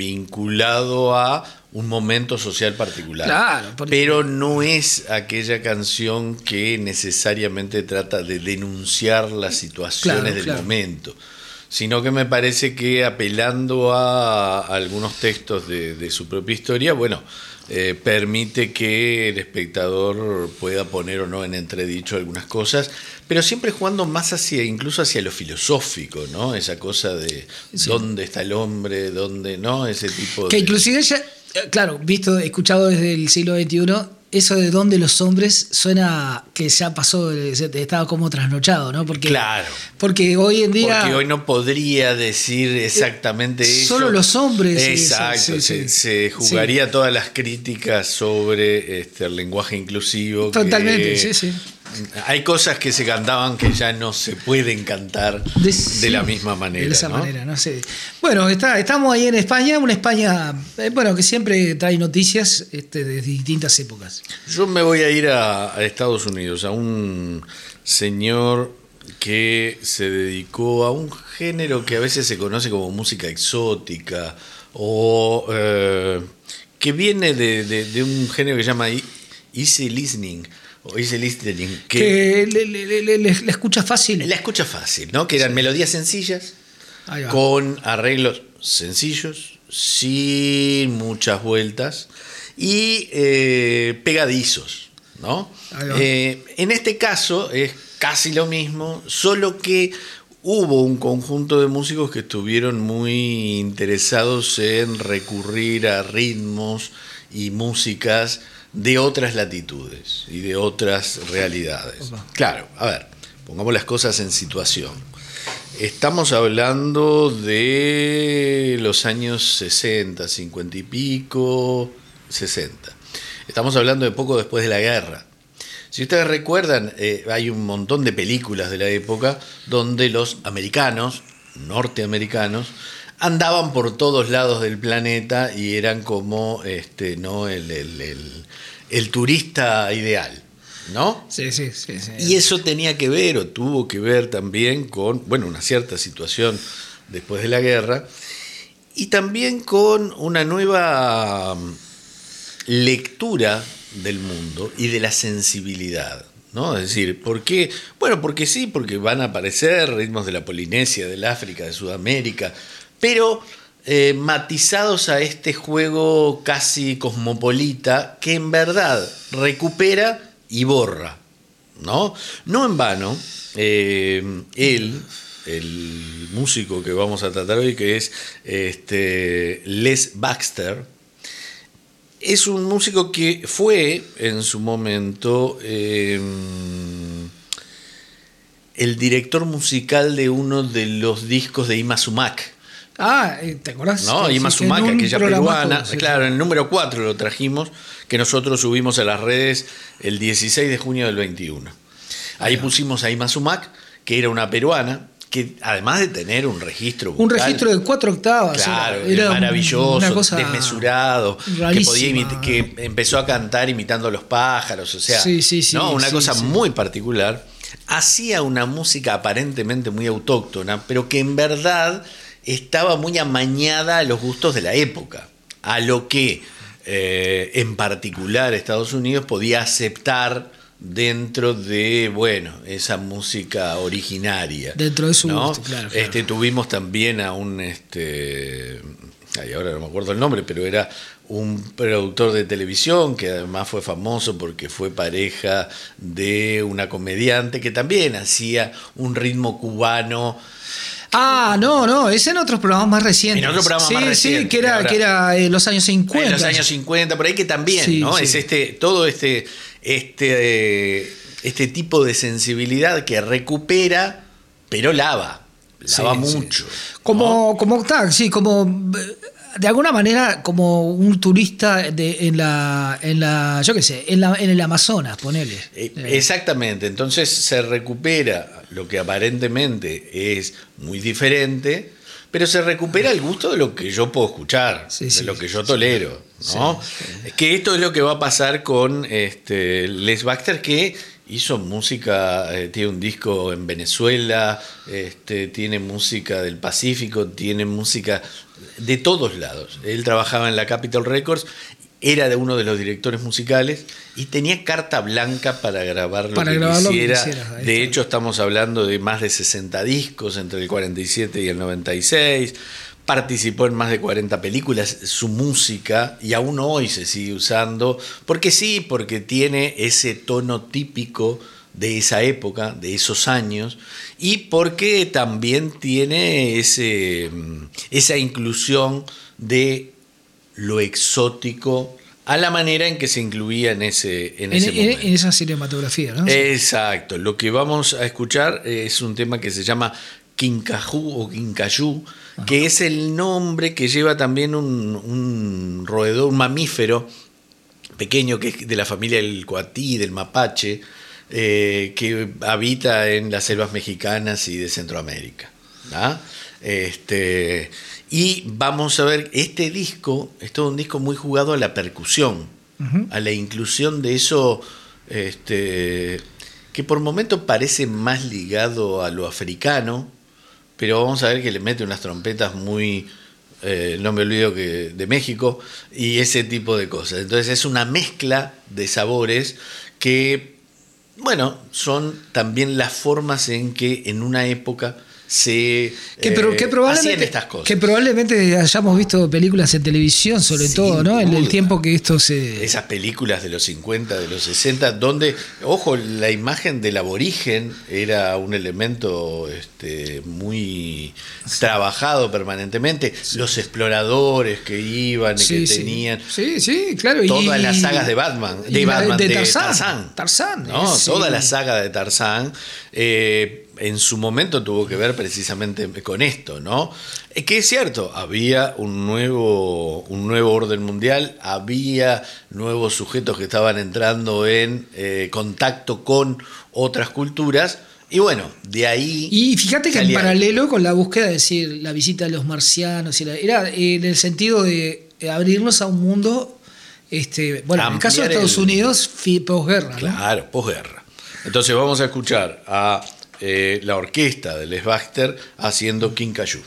vinculado a un momento social particular. Claro, porque- pero no es aquella canción que necesariamente trata de denunciar las situaciones Claro, del claro. momento, sino que me parece que apelando a algunos textos de, de su propia historia, bueno, eh, permite que el espectador pueda poner o no en entredicho algunas cosas, pero siempre jugando más hacia, incluso hacia lo filosófico, ¿no? Esa cosa de Sí. dónde está el hombre, dónde, ¿no? Ese tipo Que de... inclusive ya, eh, claro, visto, escuchado desde el siglo veintiuno, eso de dónde los hombres suena que ya pasó, eh, se- estaba como trasnochado, ¿no? Porque, Claro. porque hoy en día... Porque hoy no podría decir exactamente Eh, eso. solo los hombres, sí, Exacto, sí, sí, se, sí. se jugaría todas las críticas sobre este, el lenguaje inclusivo. Totalmente, que sí, sí. Hay cosas que se cantaban que ya no se pueden cantar de, De, sí, la misma manera. De esa ¿no? manera, no sé. Bueno, está, estamos ahí en España, una España, eh, bueno, que siempre trae noticias este, de distintas épocas. Yo me voy a ir a, a Estados Unidos, a un señor que se dedicó a un género que a veces se conoce como música exótica o eh, que viene de, de- de un género que se llama e- easy listening o easy listening, que Que le, le- le- le- le escucha fácil. la escucha fácil, ¿no? Que eran melodías sencillas Ahí va. con arreglos sencillos, sin muchas vueltas y eh, pegadizos, ¿no? Ahí va. Eh, en este caso es casi lo mismo, solo que hubo un conjunto de músicos que estuvieron muy interesados en recurrir a ritmos y músicas de otras latitudes y de otras realidades. Claro, a ver, pongamos las cosas en situación. Estamos hablando de los años sesenta, cincuenta y pico, sesenta. Estamos hablando de poco después de la guerra. Si ustedes recuerdan, eh, hay un montón de películas de la época donde los americanos, norteamericanos, andaban por todos lados del planeta y eran como este, ¿no? el, el, el, el turista ideal, ¿no? Sí, sí, sí, sí. Y eso tenía que ver o tuvo que ver también con, bueno, una cierta situación después de la guerra y también con una nueva lectura del mundo y de la sensibilidad, ¿no? Es decir, ¿por qué? Bueno, porque sí, porque van a aparecer ritmos de la Polinesia, del África, de Sudamérica, pero eh, matizados a este juego casi cosmopolita que en verdad recupera y borra, ¿no? No en vano, eh, él, el músico que vamos a tratar hoy, que es este, Les Baxter, es un músico que fue en su momento eh, el director musical de uno de los discos de Ima Sumac. Ah, ¿te acordás? No, Sí, Ima sí, Sumac, en un aquella programa, peruana. sí, Claro, sí. en el número cuatro lo trajimos, que nosotros subimos a las redes el dieciséis de junio del veintiuno. Ahí pusimos a Ima Sumac, que era una peruana, que además de tener un registro vocal, Un registro de cuatro octavas. claro, era, era maravilloso, una cosa desmesurado, que, rarísima. podía imit- que empezó a cantar imitando a los pájaros, o sea, Sí, sí, sí, ¿no? una sí, cosa sí. muy particular. Hacía una música aparentemente muy autóctona, pero que en verdad estaba muy amañada a los gustos de la época, a lo que eh, en particular Estados Unidos podía aceptar dentro de, bueno, esa música originaria. Dentro de su ¿no? gusto, claro, claro. Este, tuvimos también a un, este, ay, ahora no me acuerdo el nombre, pero era un productor de televisión que además fue famoso porque fue pareja de una comediante que también hacía un ritmo cubano. Ah, no, no, es en otros programas más recientes. En otros programas sí, más recientes, Sí, que era, ahora- que era eh, los años cincuenta. En los años cincuenta, por ahí que también, Sí, ¿no? sí. Es este, todo este, este, eh, este tipo de sensibilidad que recupera, pero lava, lava Sí, sí. mucho. Como, como está, sí, como eh, de alguna manera como un turista de, en la, en la, yo qué sé, en la, en el Amazonas, ponele. Eh, Eh, Exactamente, entonces se recupera lo que aparentemente es muy diferente, pero se recupera el gusto de lo que yo puedo escuchar, Sí, de sí, lo que yo sí. tolero, ¿no? Sí, Es que esto es lo que va a pasar con este, Les Baxter, que hizo música, eh, tiene un disco en Venezuela, este, tiene música del Pacífico, tiene música de todos lados. Él trabajaba en la Capitol Records, era de uno de los directores musicales y tenía carta blanca para grabar lo Para que grabar lo que quisiera. quisiera, ahí De está. hecho, estamos hablando de más de sesenta discos entre el cuarenta y siete y el noventa y seis. Participó en más de cuarenta películas. Su música, y aún hoy se sigue usando, porque sí, porque tiene ese tono típico de esa época, de esos años, y porque también tiene ese, esa inclusión de lo exótico a la manera en que se incluía en ese, en en, ese en- momento. en esa cinematografía, ¿no? Exacto. Lo que vamos a escuchar es un tema que se llama Quincayú o Quincayú, que es el nombre que lleva también un, un roedor, un mamífero pequeño que es de la familia del coatí, del mapache, eh, que habita en las selvas mexicanas y de Centroamérica. ¿Ah? Este, y vamos a ver, este disco es todo un disco muy jugado a la percusión, Ujú. a la inclusión de eso este, que por momentos parece más ligado a lo africano, pero vamos a ver que le mete unas trompetas muy, eh, no me olvido que de México, y ese tipo de cosas. Entonces es una mezcla de sabores que, bueno, son también las formas en que en una época Sí, Que, pero, que, eh, probablemente, hacían estas cosas. que probablemente hayamos visto películas en televisión, sobre Sin todo, ¿no? En el duda. tiempo que esto se... Esas películas de los cincuenta, de los sesenta, donde, ojo, la imagen del aborigen era un elemento este, muy trabajado permanentemente. Los exploradores que iban y Sí, que sí. tenían... Sí, sí, claro. Todas y- las sagas de Batman, de, y la Batman, de de Tarzán. Tarzán. Tarzán, ¿no? sí. Toda la saga de Tarzán eh, en su momento tuvo que ver precisamente con esto, ¿no? Eh, Que es cierto, había un nuevo, un nuevo orden mundial, había nuevos sujetos que estaban entrando en eh, contacto con otras culturas, y bueno, de ahí... Y fíjate que en salía- paralelo con la búsqueda, es decir, la visita de los marcianos, y la- era en el sentido de abrirnos a un mundo, este, bueno, en el caso de Ampliar Estados el- Unidos, fi- posguerra, ¿no? Claro, posguerra. Entonces vamos a escuchar a eh, la orquesta de Les Baxter haciendo Quincayú.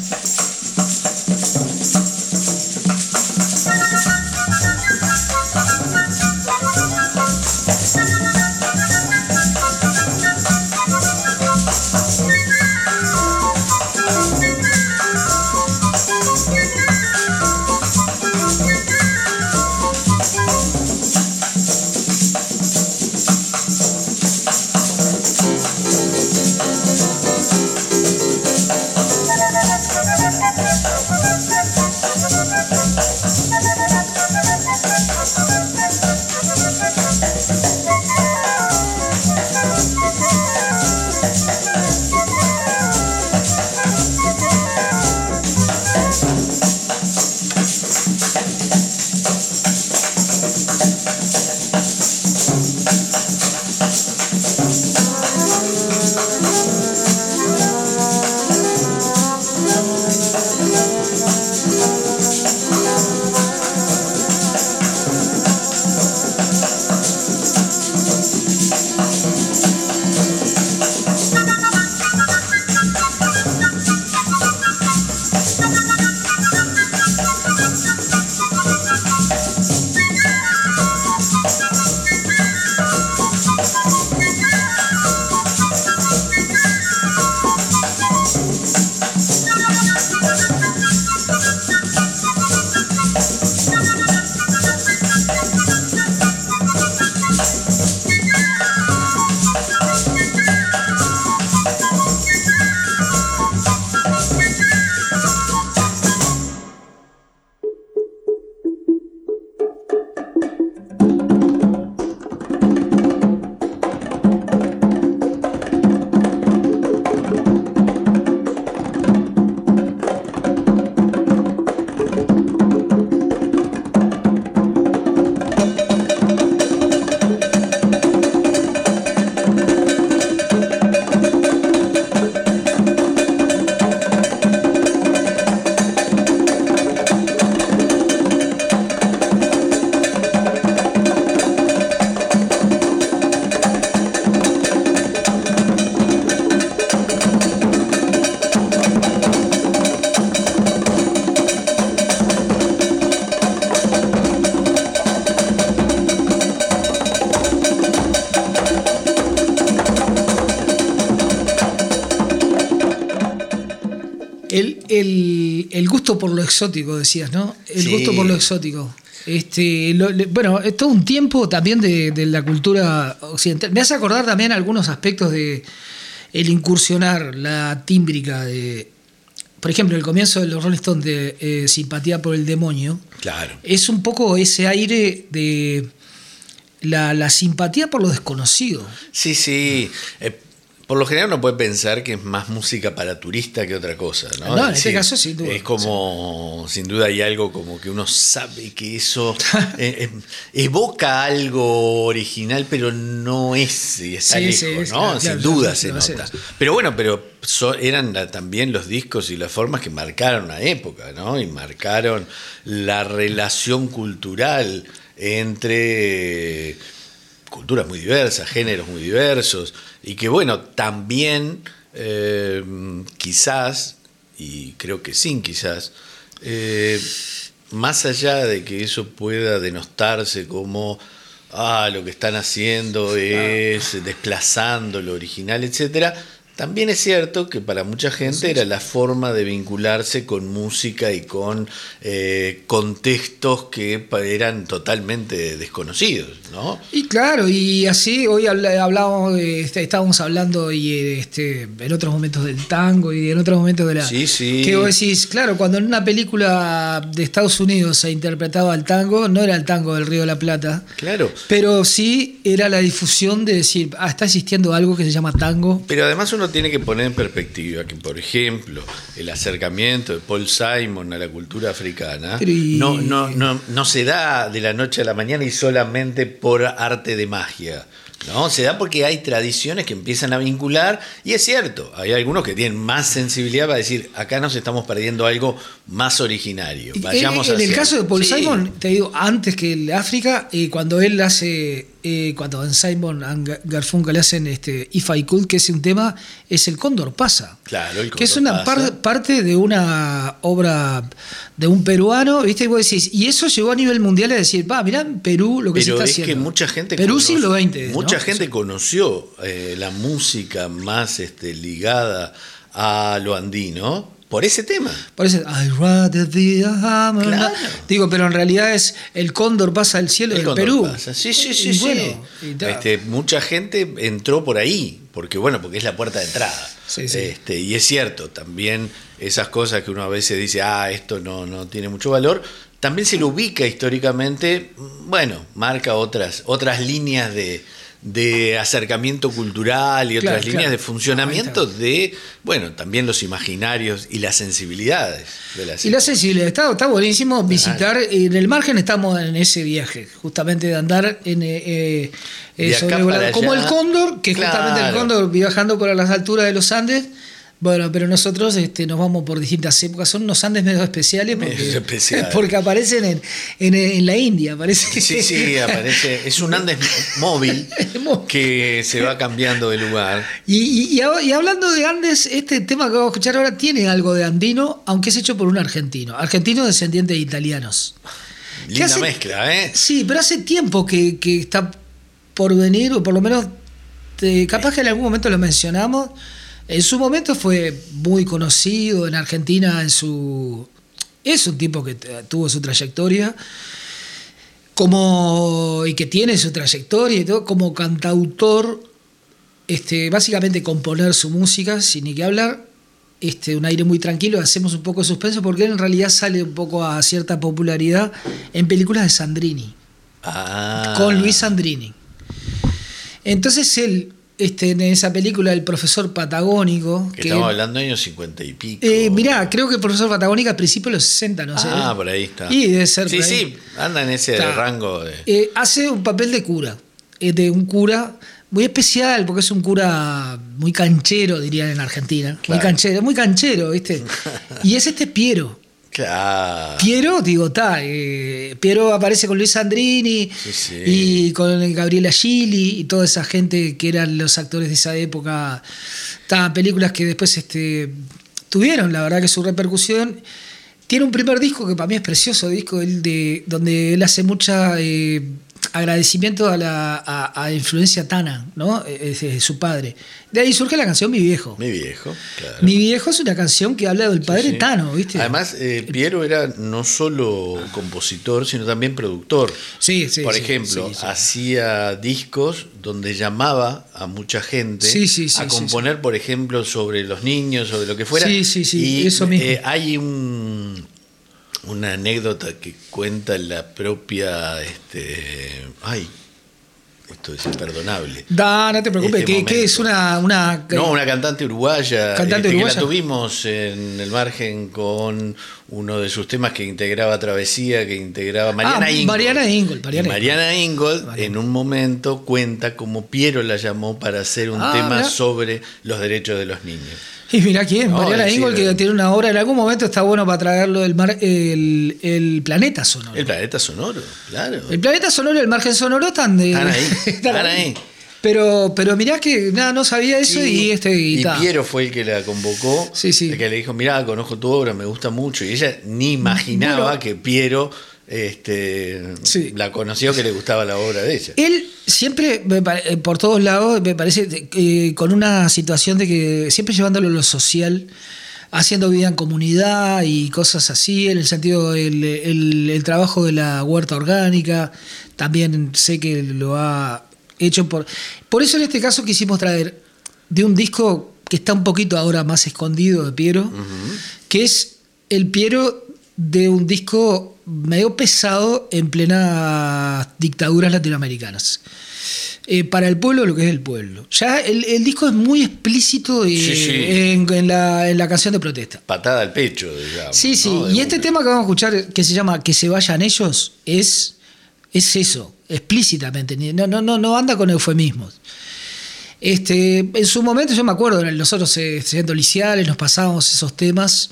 El, el, el gusto por lo exótico, decías, ¿no? El Sí. gusto por lo exótico. Este, lo- le- bueno, es todo un tiempo también de, de la cultura occidental. Me hace acordar también algunos aspectos de el incursionar, la tímbrica de, por ejemplo, el comienzo de los Rolling Stones de eh, Simpatía por el Demonio. Claro. Es un poco ese aire de la, la simpatía por lo desconocido. Sí, sí. Eh, por lo general uno puede pensar que es más música para turista que otra cosa, ¿no? No, en Es este decir, caso, sin duda. Es como, sin duda hay algo como que uno sabe que eso eh, eh, evoca algo original, pero no es, y está Sí, lejos, sí, es, ¿no? claro, sin claro, duda claro, se claro, nota. sí. Pero bueno, pero so- eran la- también los discos y las formas que marcaron la época, ¿no? Y marcaron la relación cultural entre culturas muy diversas, géneros muy diversos, y que bueno, también eh, quizás, y creo que sin quizás, eh, más allá de que eso pueda denostarse como ah, lo que están haciendo es desplazando lo original, etcétera, También es cierto que para mucha gente era la forma de vincularse con música y con eh, contextos que eran totalmente desconocidos, ¿no? Y claro, y así hoy hablábamos, este, estábamos hablando y este, en otros momentos del tango y en otros momentos de la... Sí, sí. Que vos decís, claro, cuando en una película de Estados Unidos se interpretaba el tango, no era el tango del Río de la Plata. Claro. Pero sí era la difusión de decir, ah, está existiendo algo que se llama tango. Pero además uno tiene que poner en perspectiva que, por ejemplo, el acercamiento de Paul Simon a la cultura africana y... no, no, no, no se da de la noche a la mañana y solamente por arte de magia. No, se da porque hay tradiciones que empiezan a vincular, y es cierto, hay algunos que tienen más sensibilidad para decir, acá nos estamos perdiendo algo más originario. Vayamos en, en hacia... el caso de Paul sí. Simon, te digo, antes que el África, eh, cuando él hace, eh, cuando en Simon and Garfunkel hacen este If I Could, que es un tema, es el Cóndor pasa. Claro, el Cóndor que es una pasa. par, parte de una obra de un peruano, ¿viste? Y vos decís, y eso llegó a nivel mundial a decir, va, mirá en Perú lo que Pero se está es haciendo. que mucha gente Perú conoce, siglo veinte, ¿no? mucha gente conoció eh, la música más este, ligada a lo andino por ese tema. Por eso, I'd rather be a hammer. Claro. Digo, pero en realidad es el cóndor pasa al cielo El del Cóndor Perú. pasa. Sí, sí, sí, Y sí. bueno, y ta. Este, mucha gente entró por ahí, porque bueno, porque es la puerta de entrada. Sí, sí. Este, y es cierto, también esas cosas que uno a veces dice, ah, esto no, no tiene mucho valor, también se lo ubica históricamente, bueno, marca otras, otras líneas de, de acercamiento cultural y otras Claro, líneas claro. de funcionamiento de, bueno, también los imaginarios y las sensibilidades de la Y la sensibilidad, está, está buenísimo visitar. Claro. En el margen estamos en ese viaje, justamente de andar en eh, eh, De acá sobrevolando- para como allá. el cóndor, que Claro. justamente el cóndor viajando por las alturas de los Andes. Bueno, pero nosotros este, nos vamos por distintas épocas. Son unos Andes medio especiales porque, Medio especiales. porque aparecen en, en, en la India. Aparece. Sí, sí, aparece. Es un Andes móvil Móvil. que se va cambiando de lugar. Y, y, y hab- y hablando de Andes, este tema que vamos a escuchar ahora tiene algo de andino, aunque es hecho por un argentino. Argentino descendiente de italianos. Linda hace- mezcla, ¿eh? Sí, pero hace tiempo que, que está por venir, o por lo menos te- capaz que en algún momento lo mencionamos. En su momento fue muy conocido en Argentina, en su es un tipo que t- tuvo su trayectoria como y que tiene su trayectoria y todo como cantautor, este, básicamente componer su música sin ni que hablar. Este, un aire muy tranquilo, hacemos un poco de suspenso porque él en realidad sale un poco a cierta popularidad en películas de Sandrini, Ah. con Luis Sandrini. Entonces él, este, en esa película El profesor patagónico, Que que, estamos hablando de años cincuenta y pico. eh, mirá, creo que el profesor patagónico a principios de los sesenta, no sé. Ah, por ahí está. Y debe ser Sí, por ahí. sí, anda en ese Está. rango de. Eh, hace un papel de cura, eh, de un cura muy especial, porque es un cura muy canchero, dirían en Argentina. Muy Claro. canchero, muy canchero, ¿viste? Y es este Piero. Claro. Piero, digo, está. Eh, Piero aparece con Luis Sandrini Sí, sí. y con Gabriela Gili y toda esa gente que eran los actores de esa época. Estaban películas que después este, tuvieron, la verdad, que su repercusión. Tiene un primer disco que para mí es precioso, disco el de, donde él hace mucha eh, agradecimiento a la a, a influencia Tana, ¿no? Es, es su padre. De ahí surge la canción Mi Viejo. Mi viejo, claro. Mi Viejo es una canción que habla del padre Sí, sí. Tano, ¿viste? Además, eh, Piero era no solo compositor, sino también productor. Sí, sí, Por sí, ejemplo, sí, sí. hacía discos donde llamaba a mucha gente Sí, sí, sí, a sí, componer, por ejemplo, sobre los niños, sobre lo que fuera. Sí, sí, sí, y, eso mismo. eh, hay un, una anécdota que cuenta la propia... Este, ay, esto es imperdonable. Da, no te preocupes, Este que, que es momento. una, una No, una cantante uruguaya, Cantante este, uruguaya. que la tuvimos en el margen con uno de sus temas que integraba Travesía, que integraba Mariana Ah, Ingold. Mariana Ingold, Mariana Y Mariana Ingold Mariana. en un momento cuenta como Piero la llamó para hacer un Ah, tema mirá. sobre los derechos de los niños. Y mirá quién, No, Mariana sí, Ingold, lo- que tiene una obra, en algún momento está bueno para traerlo del mar, el, el planeta sonoro. El planeta sonoro, claro. El planeta sonoro y el margen sonoro están de. Están ahí, están están ahí. Pero, pero mirá que nada, no sabía eso Sí, y este y y ta. Piero fue el que la convocó, Sí, sí. el que le dijo, mirá, conozco tu obra, me gusta mucho. Y ella ni imaginaba Bueno. que Piero este, Sí. la conoció que le gustaba la obra de ella. Él siempre, me pare- por todos lados, me parece, eh, con una situación de que siempre llevándolo a lo social, haciendo vida en comunidad y cosas así, en el sentido del el, el trabajo de la huerta orgánica, también sé que lo ha hecho por... Por eso en este caso quisimos traer de un disco que está un poquito ahora más escondido de Piero, uh-huh. que es el Piero de un disco medio pesado en plenas dictaduras latinoamericanas. Eh, para el pueblo, lo que es el pueblo. Ya el, el disco es muy explícito eh, sí, sí. En, en, la, en la canción de protesta. Patada al pecho, digamos. Sí, sí. ¿no? Y este tema que vamos a escuchar, que se llama Que se vayan ellos, es, es eso, explícitamente. No, no, no, no anda con eufemismos. Este, en su momento, yo me acuerdo, nosotros eh, siendo liciales nos pasábamos esos temas.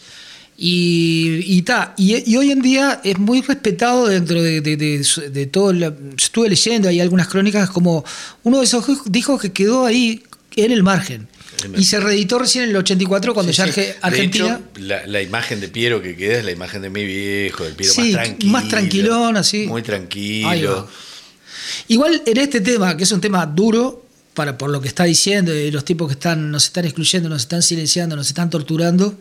Y, y, ta, y, y hoy en día es muy respetado dentro de, de, de, de todo. La, estuve leyendo ahí algunas crónicas como uno de esos discos que quedó ahí en el margen. Y se reeditó recién en el ochenta y cuatro cuando sí, ya sí. Argentina. De hecho, la, la imagen de Piero que queda es la imagen de mi viejo, del Piero sí, más tranquilo. Más tranquilón, así. Muy tranquilo. Igual en este tema, que es un tema duro, para, por lo que está diciendo, de los tipos que están, nos están excluyendo, nos están silenciando, nos están torturando.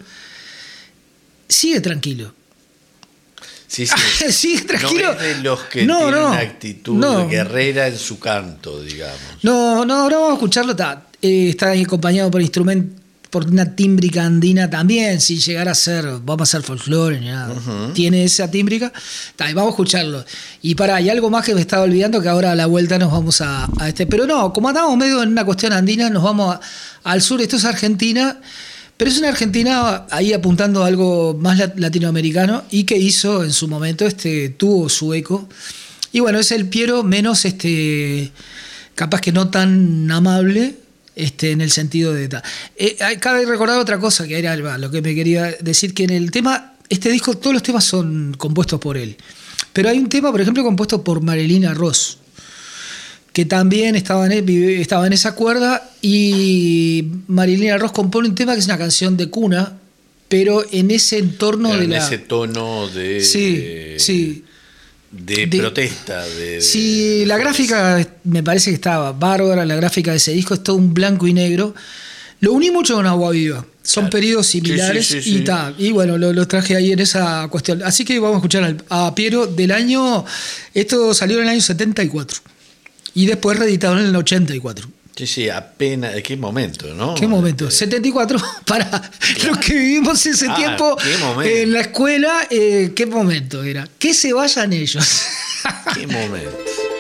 Sigue tranquilo. Sí, sí. Sigue tranquilo. No es de los que no, tienen no, actitud no. guerrera en su canto, digamos. No, no, ahora vamos a escucharlo. Está, eh, está ahí acompañado por instrumento, por una tímbrica andina también, sin llegar a ser, vamos a hacer folclore ni nada. Uh-huh. Tiene esa tímbrica. Está, y vamos a escucharlo. Y para, hay algo más que me estaba olvidando, que ahora a la vuelta nos vamos a, a este. Pero no, como andamos medio en una cuestión andina, nos vamos a, al sur. Esto es Argentina. Pero es una Argentina ahí apuntando a algo más latinoamericano y que hizo en su momento, este, tuvo su eco. Y bueno, es el Piero menos, este, capaz que no tan amable, este, en el sentido de... Eh, cabe recordar otra cosa, que era lo que me quería decir, que en el tema, este disco, todos los temas son compuestos por él. Pero hay un tema, por ejemplo, compuesto por Marilina Ross, que también estaba en, estaba en esa cuerda, y Marilina Ross compone un tema que es una canción de cuna, pero en ese entorno pero de en la... ese tono de... Sí, de, sí. De, de protesta. De, de, sí, de la fuerza. Gráfica me parece que estaba bárbara, la gráfica de ese disco es todo un blanco y negro. Lo uní mucho con Agua Viva, son claro. periodos similares, sí, sí, sí, y, sí. y bueno, lo, lo traje ahí en esa cuestión. Así que vamos a escuchar al, a Piero del año... Esto salió en el año setenta y cuatro. Y después reeditado en el ochenta y cuatro. Sí, sí, apenas. ¿Qué momento, no? ¿Qué momento? Este... setenta y cuatro, para claro. los que vivimos ese ah, tiempo en la escuela, eh, ¿qué momento era? Que se vayan ellos. ¿Qué momento?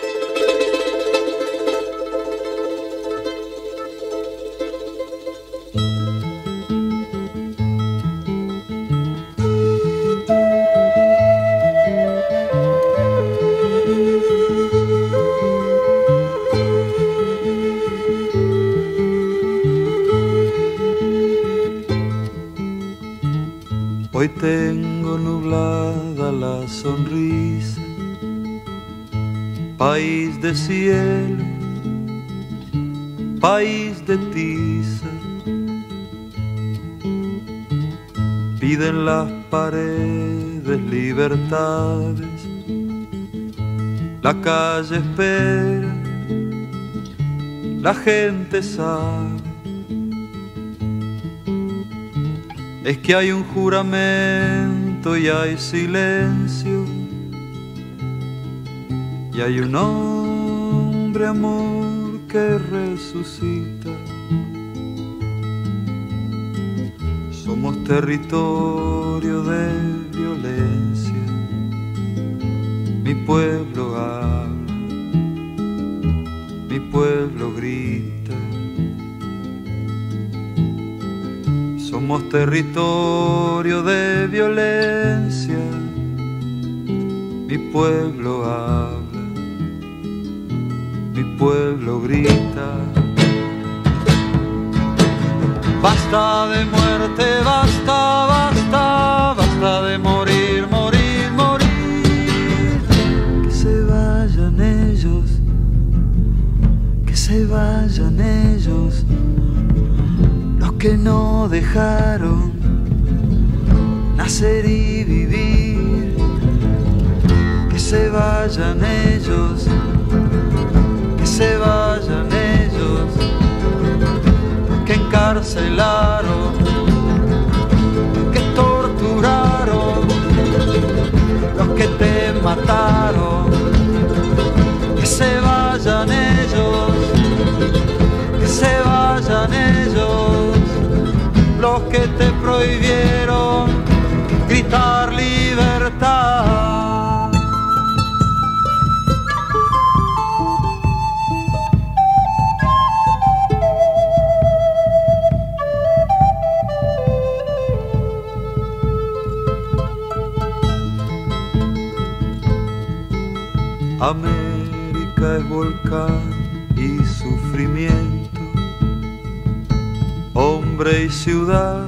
Hoy tengo nublada la sonrisa, país de cielo, país de tiza. Piden las paredes libertades, la calle espera, la gente sabe. Es que hay un juramento y hay silencio, y hay un hombre, amor, que resucita. Somos territorio de violencia, mi pueblo habla, mi pueblo grita. Somos territorio de violencia, mi pueblo habla, mi pueblo grita. Basta de muerte, basta, basta, basta de morir, morir, morir. Que se vayan ellos, que se vayan ellos, los que no dejaron nacer y vivir. se vayan ellos, que se vayan ellos, que encarcelaron, que torturaron, los que te mataron, que se vayan ellos, que se vayan ellos, los que te prohibieron gritar libertad. América es volcán y sufrimiento, hombre y ciudad,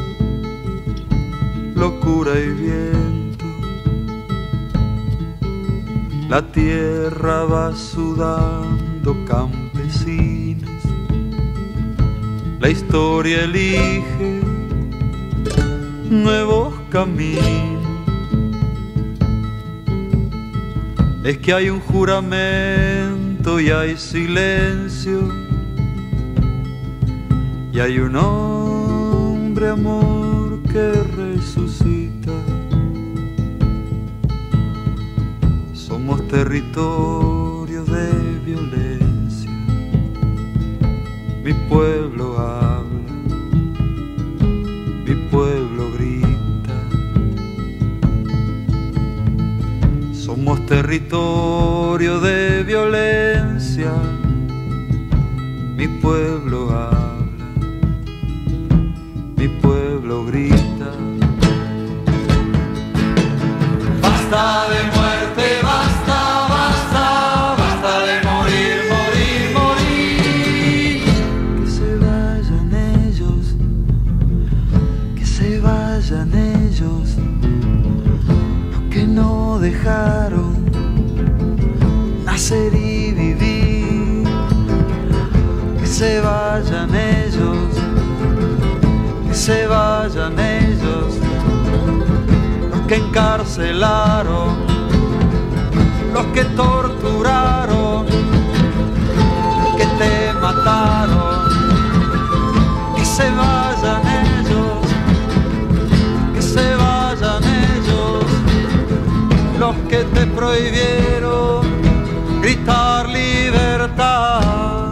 locura y viento. La tierra va sudando campesinos, la historia elige nuevos caminos. Es que hay un juramento y hay silencio, y hay un hombre amor que resucita. Somos territorio de violencia, mi pueblo habla, mi pueblo grita. Somos territorio de violencia, mi pueblo habla, mi pueblo grita. Basta de muerte, basta, basta, basta de morir, morir, morir. Que se vayan ellos, que se vayan ellos, los que no dejaron nacer y vivir. Que se vayan ellos, que se vayan ellos, los que encarcelaron, los que torturaron, los que te mataron. Que se vayan ellos, que se vayan ellos, los que te prohibieron gritar libertad.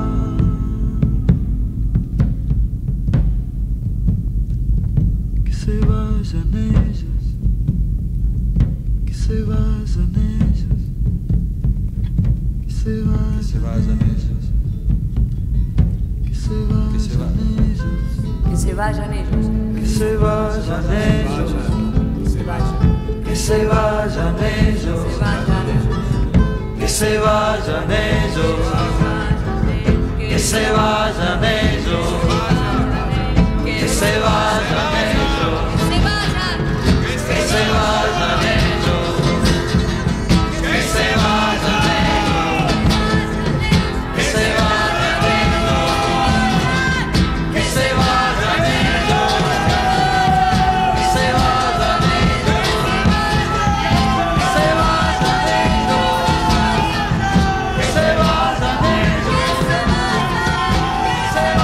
Que se vayan ellos, que se vayan ellos, que se vayan ellos, que se vayan ellos, Que se vayan ellos. que se vayan ellos, que se vayan ellos, que se vayan ellos, que se vayan ellos, que se vayan ellos, que se vayan ellos, que se vayan ellos, que se vayan ellos, que se vayan ellos, que se vayan ellos, que se vayan ellos, que se vayan ellos, que se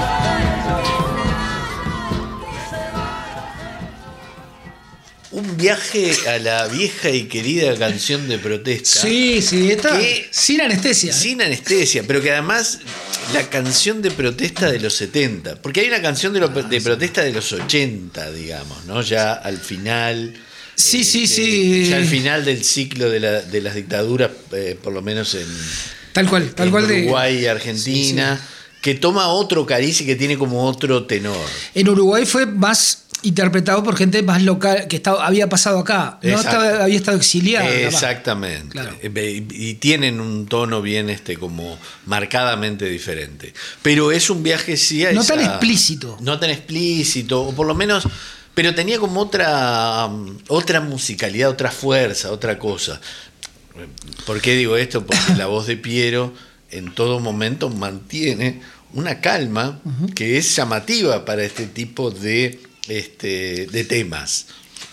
Un viaje a la vieja y querida canción de protesta. Sí, sí, esta Que- sin anestesia. Sin anestesia, pero que además la canción de protesta de los setenta, porque hay una canción de, lo- de protesta de los ochenta, digamos, ¿no? Ya al final. Sí, sí, este, sí. Ya al final del ciclo de, la- de las dictaduras, eh, por lo menos en, Tal cual, tal en cual de. Uruguay y Argentina, que toma otro cariz y que tiene como otro tenor. En Uruguay fue más interpretado por gente más local que estaba, había pasado acá. No Exacto. estaba, había estado exiliada. capaz. Exactamente. Claro. Eh, Y, y tienen un tono bien este como marcadamente diferente. Pero es un viaje sí a No esa- tan explícito. No tan explícito, o por lo menos, pero tenía como otra um, otra musicalidad, otra fuerza, otra cosa. ¿Por qué digo esto? Porque la voz de Piero en todo momento mantiene una calma que es llamativa para este tipo de este de temas.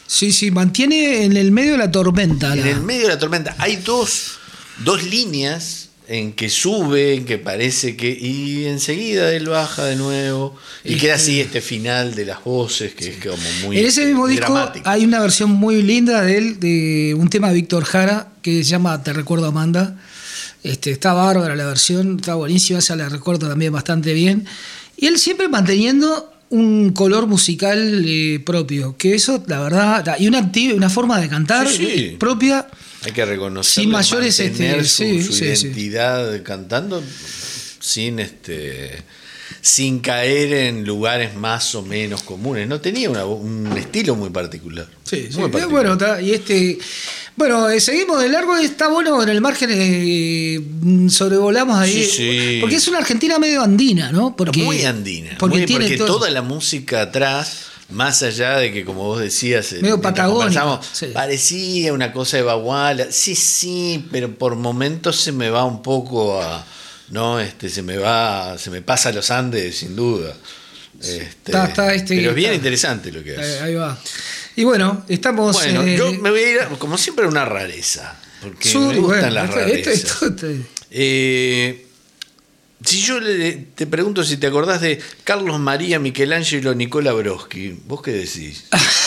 Sí, sí, mantiene en el medio de la tormenta. En la... el medio de la tormenta. Hay dos, dos líneas en que sube, en que parece que... Y enseguida él baja de nuevo. Y Este- queda así este final de las voces, que es como muy En ese mismo disco dramático. hay una versión muy linda de él, de un tema de Víctor Jara, que se llama Te recuerdo, Amanda. Este, está bárbara la versión, está buenísima, esa la recuerdo también bastante bien. Y él siempre manteniendo un color musical eh, propio, que eso, la verdad, y una, acti- una forma de cantar Sí, sí. eh, propia. Hay que reconocer Sin mayores, mantener este, su, sí, su sí, sí. identidad cantando sin este sin caer en lugares más o menos comunes. No tenía una- un estilo muy particular. Sí, sí. Muy Eh, particular. Bueno, está, y este. Bueno, eh, seguimos de largo, está bueno en el margen, eh, mm, sobrevolamos ahí. Sí, sí. Porque es una Argentina medio andina, ¿no? Porque, muy andina. Porque muy- tiene porque todo- toda la música atrás, más allá de que, como vos decías, eh, Medio mientras patagónica, conversamos, sí. parecía una cosa de Baguala. Sí, sí, pero por momentos se me va un poco a. No, este, se me va, se me pasa a los Andes, sin duda. Este, Está- está este- pero es bien está- interesante lo que hace. Eh, ahí va. Y bueno, estamos. Bueno, eh, yo me voy a ir, a- como siempre, a una rareza. Porque su- me gustan bueno, las esto- rarezas. esto- esto- esto- Eh, si yo le- te pregunto si te acordás de Carlos María Michelangelo Nicola Broski, ¿vos qué decís?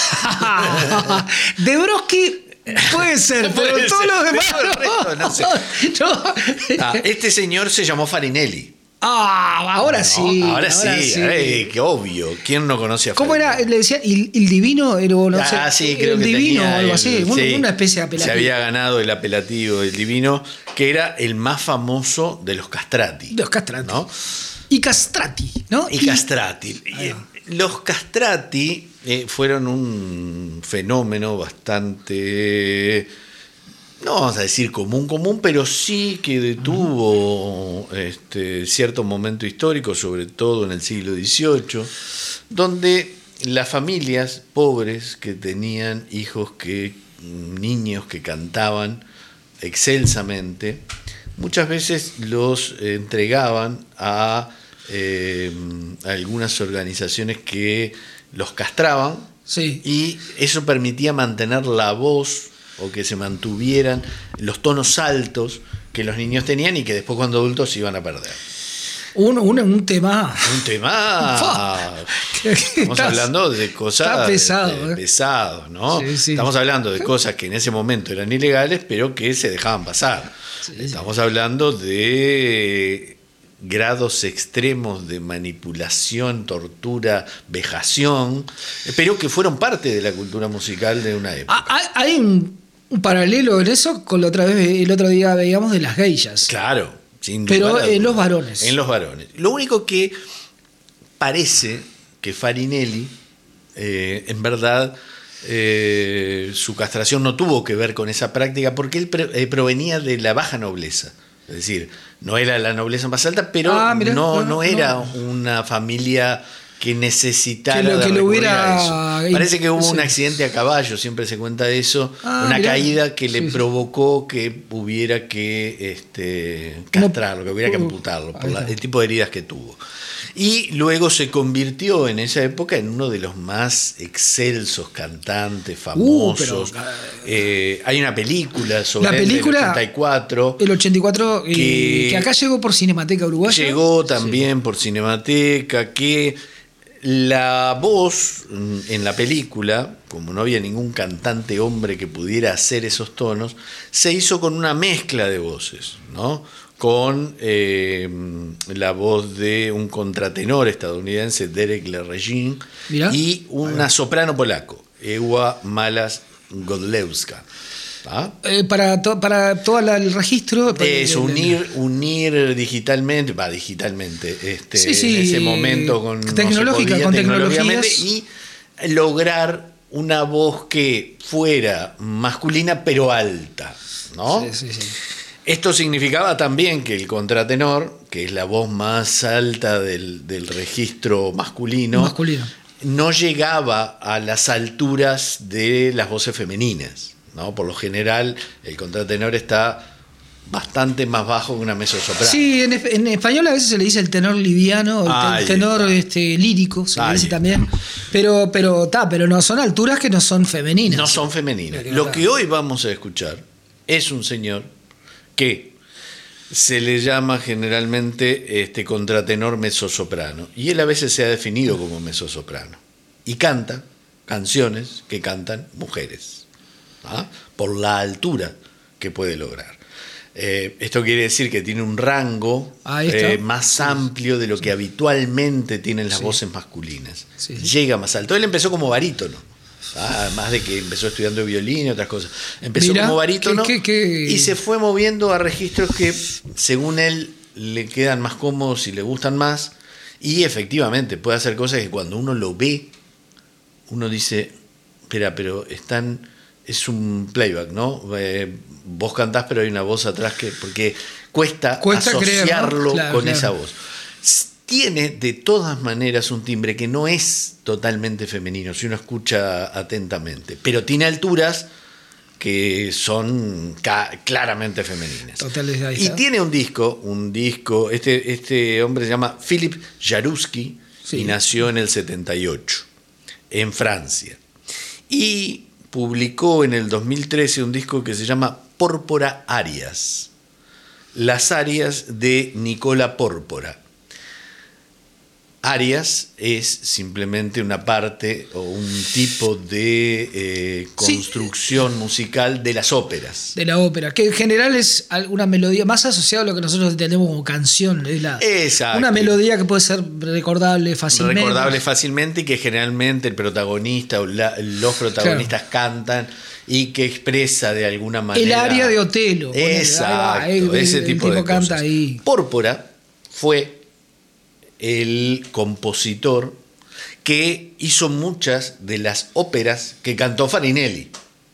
De Broski puede ser, pero Puede todos ser, los demás. pero el resto no sé. No. Ah, este señor se llamó Farinelli. Ah, ahora ¿no? sí. Ahora, sí, eh, qué obvio. ¿Quién no conocía a ¿Cómo era? Farinelli? Le decían el, el divino, era, no Ah, sé, sí, creo el que divino tenía o algo el- así, una- sí, una especie de se apelativo. había ganado el apelativo del divino, que era el más famoso de los castrati. Los castrati. ¿no? Y castrati, ¿no? Y castrati. Ahí va. Los castrati eh, fueron un fenómeno bastante, no vamos a decir común, común, pero sí que detuvo este, cierto momento histórico, sobre todo en el siglo dieciocho, donde las familias pobres que tenían hijos que, niños que cantaban excelsamente, muchas veces los entregaban a eh, algunas organizaciones que los castraban, Sí. y eso permitía mantener la voz o que se mantuvieran los tonos altos que los niños tenían y que después cuando adultos se iban a perder. Un, un, un tema. Un tema. Fa. Estamos Estás- hablando de cosas está pesado, este, eh. pesados, ¿no? Sí, sí. Estamos hablando de cosas que en ese momento eran ilegales, pero que se dejaban pasar. Estamos hablando de grados extremos de manipulación, tortura, vejación, pero que fueron parte de la cultura musical de una época. Ah, hay hay un, un paralelo en eso con la otra vez, el otro día veíamos de las geishas. Claro, sin Pero lugar a en dudas. los varones. En los varones. Lo único que parece que Farinelli, eh, en verdad, eh, su castración no tuvo que ver con esa práctica porque él pre- eh, provenía de la baja nobleza. Es decir, no era la nobleza más alta, pero Ah, mirá, no, no, no no. era una familia que necesitara Que lo- de que lo recurrir hubiera- a eso. Parece que hubo sí. un accidente a caballo, siempre se cuenta de eso, Ah, una mirá. caída que le Sí, sí. provocó que hubiera que este, castrarlo, que hubiera que amputarlo, por Ahí la- está. el tipo de heridas que tuvo. Y luego se convirtió en esa época en uno de los más excelsos cantantes, famosos. Uh, pero- Eh, hay una película sobre La él del película- ochenta y cuatro. El ochenta y cuatro, eh, Que- que acá llegó por Cinemateca Uruguaya. Llegó también por Cinemateca, que la voz mm, en la película, como no había ningún cantante hombre que pudiera hacer esos tonos, se hizo con una mezcla de voces, ¿no? Con eh, la voz de un contratenor estadounidense, Derek LeRegine, Mirá. y una soprano polaco, Ewa Malas Godlewska. ¿Ah? Eh, para, to- para todo la- el registro. para- Es el- unir, unir digitalmente, va digitalmente, este, Sí, sí, en ese momento con no se tecnológica, podía con tecnológicamente, tecnologías. y lograr una voz que fuera masculina pero alta, ¿no? Sí, sí, sí. Esto significaba también que el contratenor, que es la voz más alta del, del registro masculino, Masculino. no llegaba a las alturas de las voces femeninas, ¿no? Por lo general, el contratenor está bastante más bajo que una mezzosoprano. Sí, en, en español a veces se le dice el tenor liviano, el, Ahí el tenor está. este, lírico, se le Ahí dice está. también. Pero, pero, ta, pero no son alturas que no son femeninas. No son femeninas. Pero, Lo claro. que hoy vamos a escuchar es un señor que se le llama generalmente este contratenor mezzosoprano. Y él a veces se ha definido como mezzosoprano. Y canta canciones que cantan mujeres, ¿ah? Por la altura que puede lograr. Eh, esto quiere decir que tiene un rango Ahí está. eh, más amplio de lo que habitualmente tienen las Sí. voces masculinas. Sí. Llega más alto. Él empezó como barítono. ¿ah? Además de que empezó estudiando violín y otras cosas. Empezó Mirá, como barítono qué- qué- qué- y se fue moviendo a registros que, según él, le quedan más cómodos y le gustan más. Y efectivamente puede hacer cosas que cuando uno lo ve, uno dice, espera, pero están, es un playback, ¿no? Eh, vos cantás, pero hay una voz atrás que, porque cuesta, Cuesta creer, ¿no? asociarlo Claro, con claro. esa voz. S- Tiene de todas maneras un timbre que no es totalmente femenino, si uno escucha atentamente, pero tiene alturas que son ca- claramente femeninas. Total, ahí Y está. tiene un disco, un disco, este, este hombre se llama Philip Jaruski Sí. y nació en el setenta y ocho, en Francia. Y publicó en el dos mil trece un disco que se llama Pórpora Arias, las arias de Nicola Pórpora. Arias es simplemente una parte o un tipo de eh, construcción musical de las óperas. De la ópera, que en general es una melodía más asociada a lo que nosotros entendemos como canción. Es la, Exacto. una melodía que puede ser recordable fácilmente. Recordable fácilmente y que generalmente el protagonista o la- los protagonistas cantan y que expresa de alguna manera. El aria de Otelo. ponele, Exacto, ahí va, el- ese el tipo tipo de canta cosas. ahí. Pórpora fue el compositor que hizo muchas de las óperas que cantó Farinelli.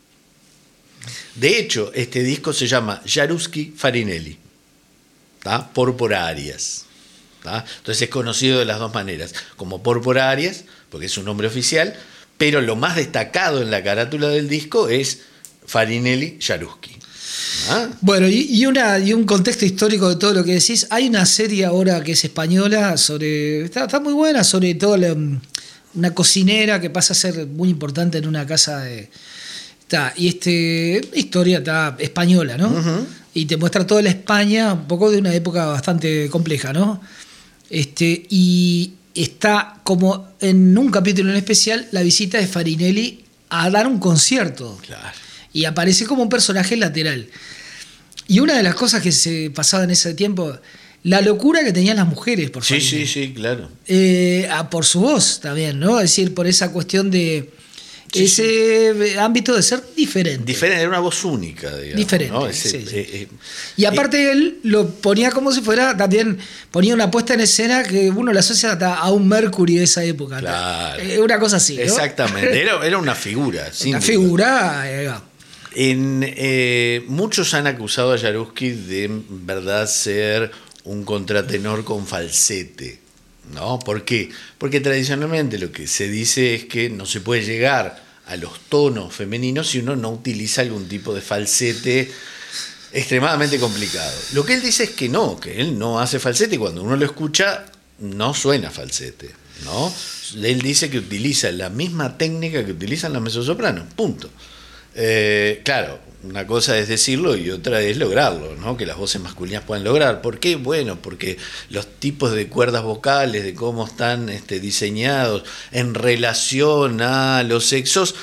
De hecho, este disco se llama Jaruski Farinelli, ¿tá? Pórpora Arias. ¿tá? Entonces es conocido de las dos maneras, como Pórpora Arias, porque es su nombre oficial, pero lo más destacado en la carátula del disco es Farinelli Jaruski. ¿Ah? Bueno, y, y, una, y un contexto histórico de todo lo que decís. Hay una serie ahora que es española, sobre está, está muy buena, sobre todo la, una cocinera que pasa a ser muy importante en una casa de... Está, y este historia está española, ¿no? Uh-huh. Y te muestra toda la España, un poco de una época bastante compleja, ¿no? Este, y está como en un capítulo en especial la visita de Farinelli a dar un concierto. Claro. Y aparece como un personaje lateral. Y una de las cosas que se pasaba en ese tiempo, la locura que tenían las mujeres por Sí, Farinelli. sí, sí, claro. Eh, ah, por su voz también, ¿no? Es decir, por esa cuestión de Sí, ese ámbito de ser diferente. Diferente, era una voz única, digamos. Diferente, ¿no? Ese, sí, sí. eh, eh, Y aparte él lo ponía como si fuera, también ponía una puesta en escena que uno la asocia hasta a un Mercury de esa época. Claro. Eh, Una cosa así, ¿no? Exactamente, era, era una figura. sin Una duda. figura. eh, En, eh, muchos han acusado a Jaruski de en verdad ser un contratenor con falsete, ¿no? ¿Por qué? Porque tradicionalmente lo que se dice es que no se puede llegar a los tonos femeninos si uno no utiliza algún tipo de falsete extremadamente complicado. Lo que él dice es que no, que él no hace falsete y cuando uno lo escucha no suena falsete, ¿no? Él dice que utiliza la misma técnica que utilizan las mezzosopranos, punto. Eh, claro, una cosa es decirlo y otra es lograrlo, ¿no? Que las voces masculinas puedan lograr. ¿Por qué? Bueno, porque los tipos de cuerdas vocales, de cómo están este, diseñados en relación a los sexos,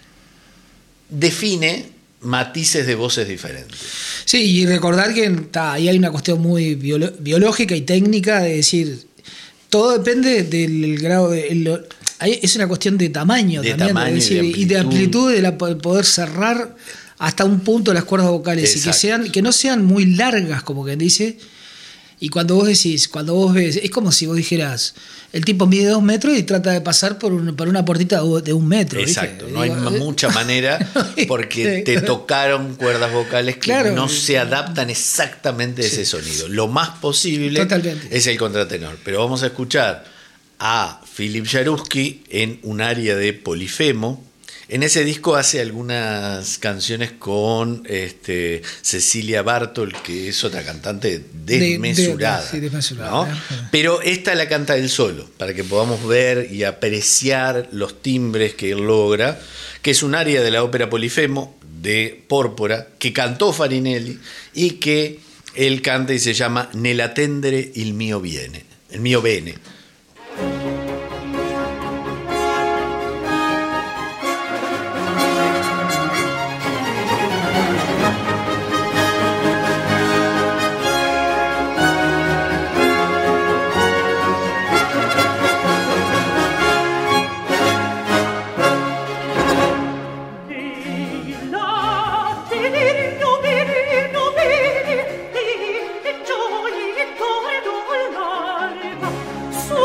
define matices de voces diferentes. Sí, y recordar que ta, ahí hay una cuestión muy biolo- biológica y técnica de decir, todo depende del grado de... el- ahí es una cuestión de tamaño De también, tamaño y es decir, de y de amplitud. amplitud, de la, poder cerrar hasta un punto las cuerdas vocales y que Exacto. sean que no sean muy largas, como quien dice. Y cuando vos decís, cuando vos ves, es como si vos dijeras, el tipo mide dos metros y trata de pasar por, un, por una puertita de un metro. ¿viste? Exacto, no hay Digo, mucha manera porque te tocaron cuerdas vocales que Claro. no se adaptan exactamente a ese sonido. Lo más posible Totalmente. es el contratenor. Pero vamos a escuchar a Philip Jaruski en un área de Polifemo En ese disco hace algunas canciones con este, Cecilia Bartol, que es otra cantante desmesurada. De, de, sí, desmesurada, ¿no? ¿eh? Pero esta la canta él solo, para que podamos ver y apreciar los timbres que él logra, que es un aria de la ópera Polifemo de Pórpora, que cantó Farinelli y que él canta y se llama Nell'attendere il mio bene, el mio bene. Su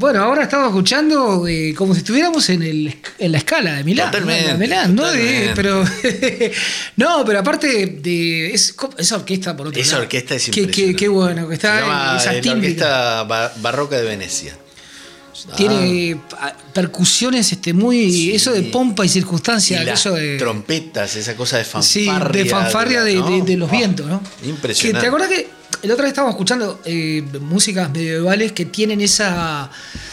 Bueno, ahora estamos escuchando eh, como si estuviéramos en, el, en la escala de Milán. Totalmente, ¿no? Milán, ¿no? De, totalmente. pero, no, pero aparte de es, esa orquesta por otro Esa lado. orquesta es Qué- impresionante. Qué, qué bueno que está. Se llama esa eh, la tímbrica. Orquesta Ba- Barroca de Venecia. Tiene ah, percusiones este, muy. Sí. Eso de pompa y circunstancia. Y las eso de, trompetas, esa cosa de sí, fanfarria. de fanfarria de, ¿no? de- de los Ah, vientos, ¿no? Impresionante. Que, ¿te acordás que el otro día estábamos escuchando eh, músicas medievales que tienen esa.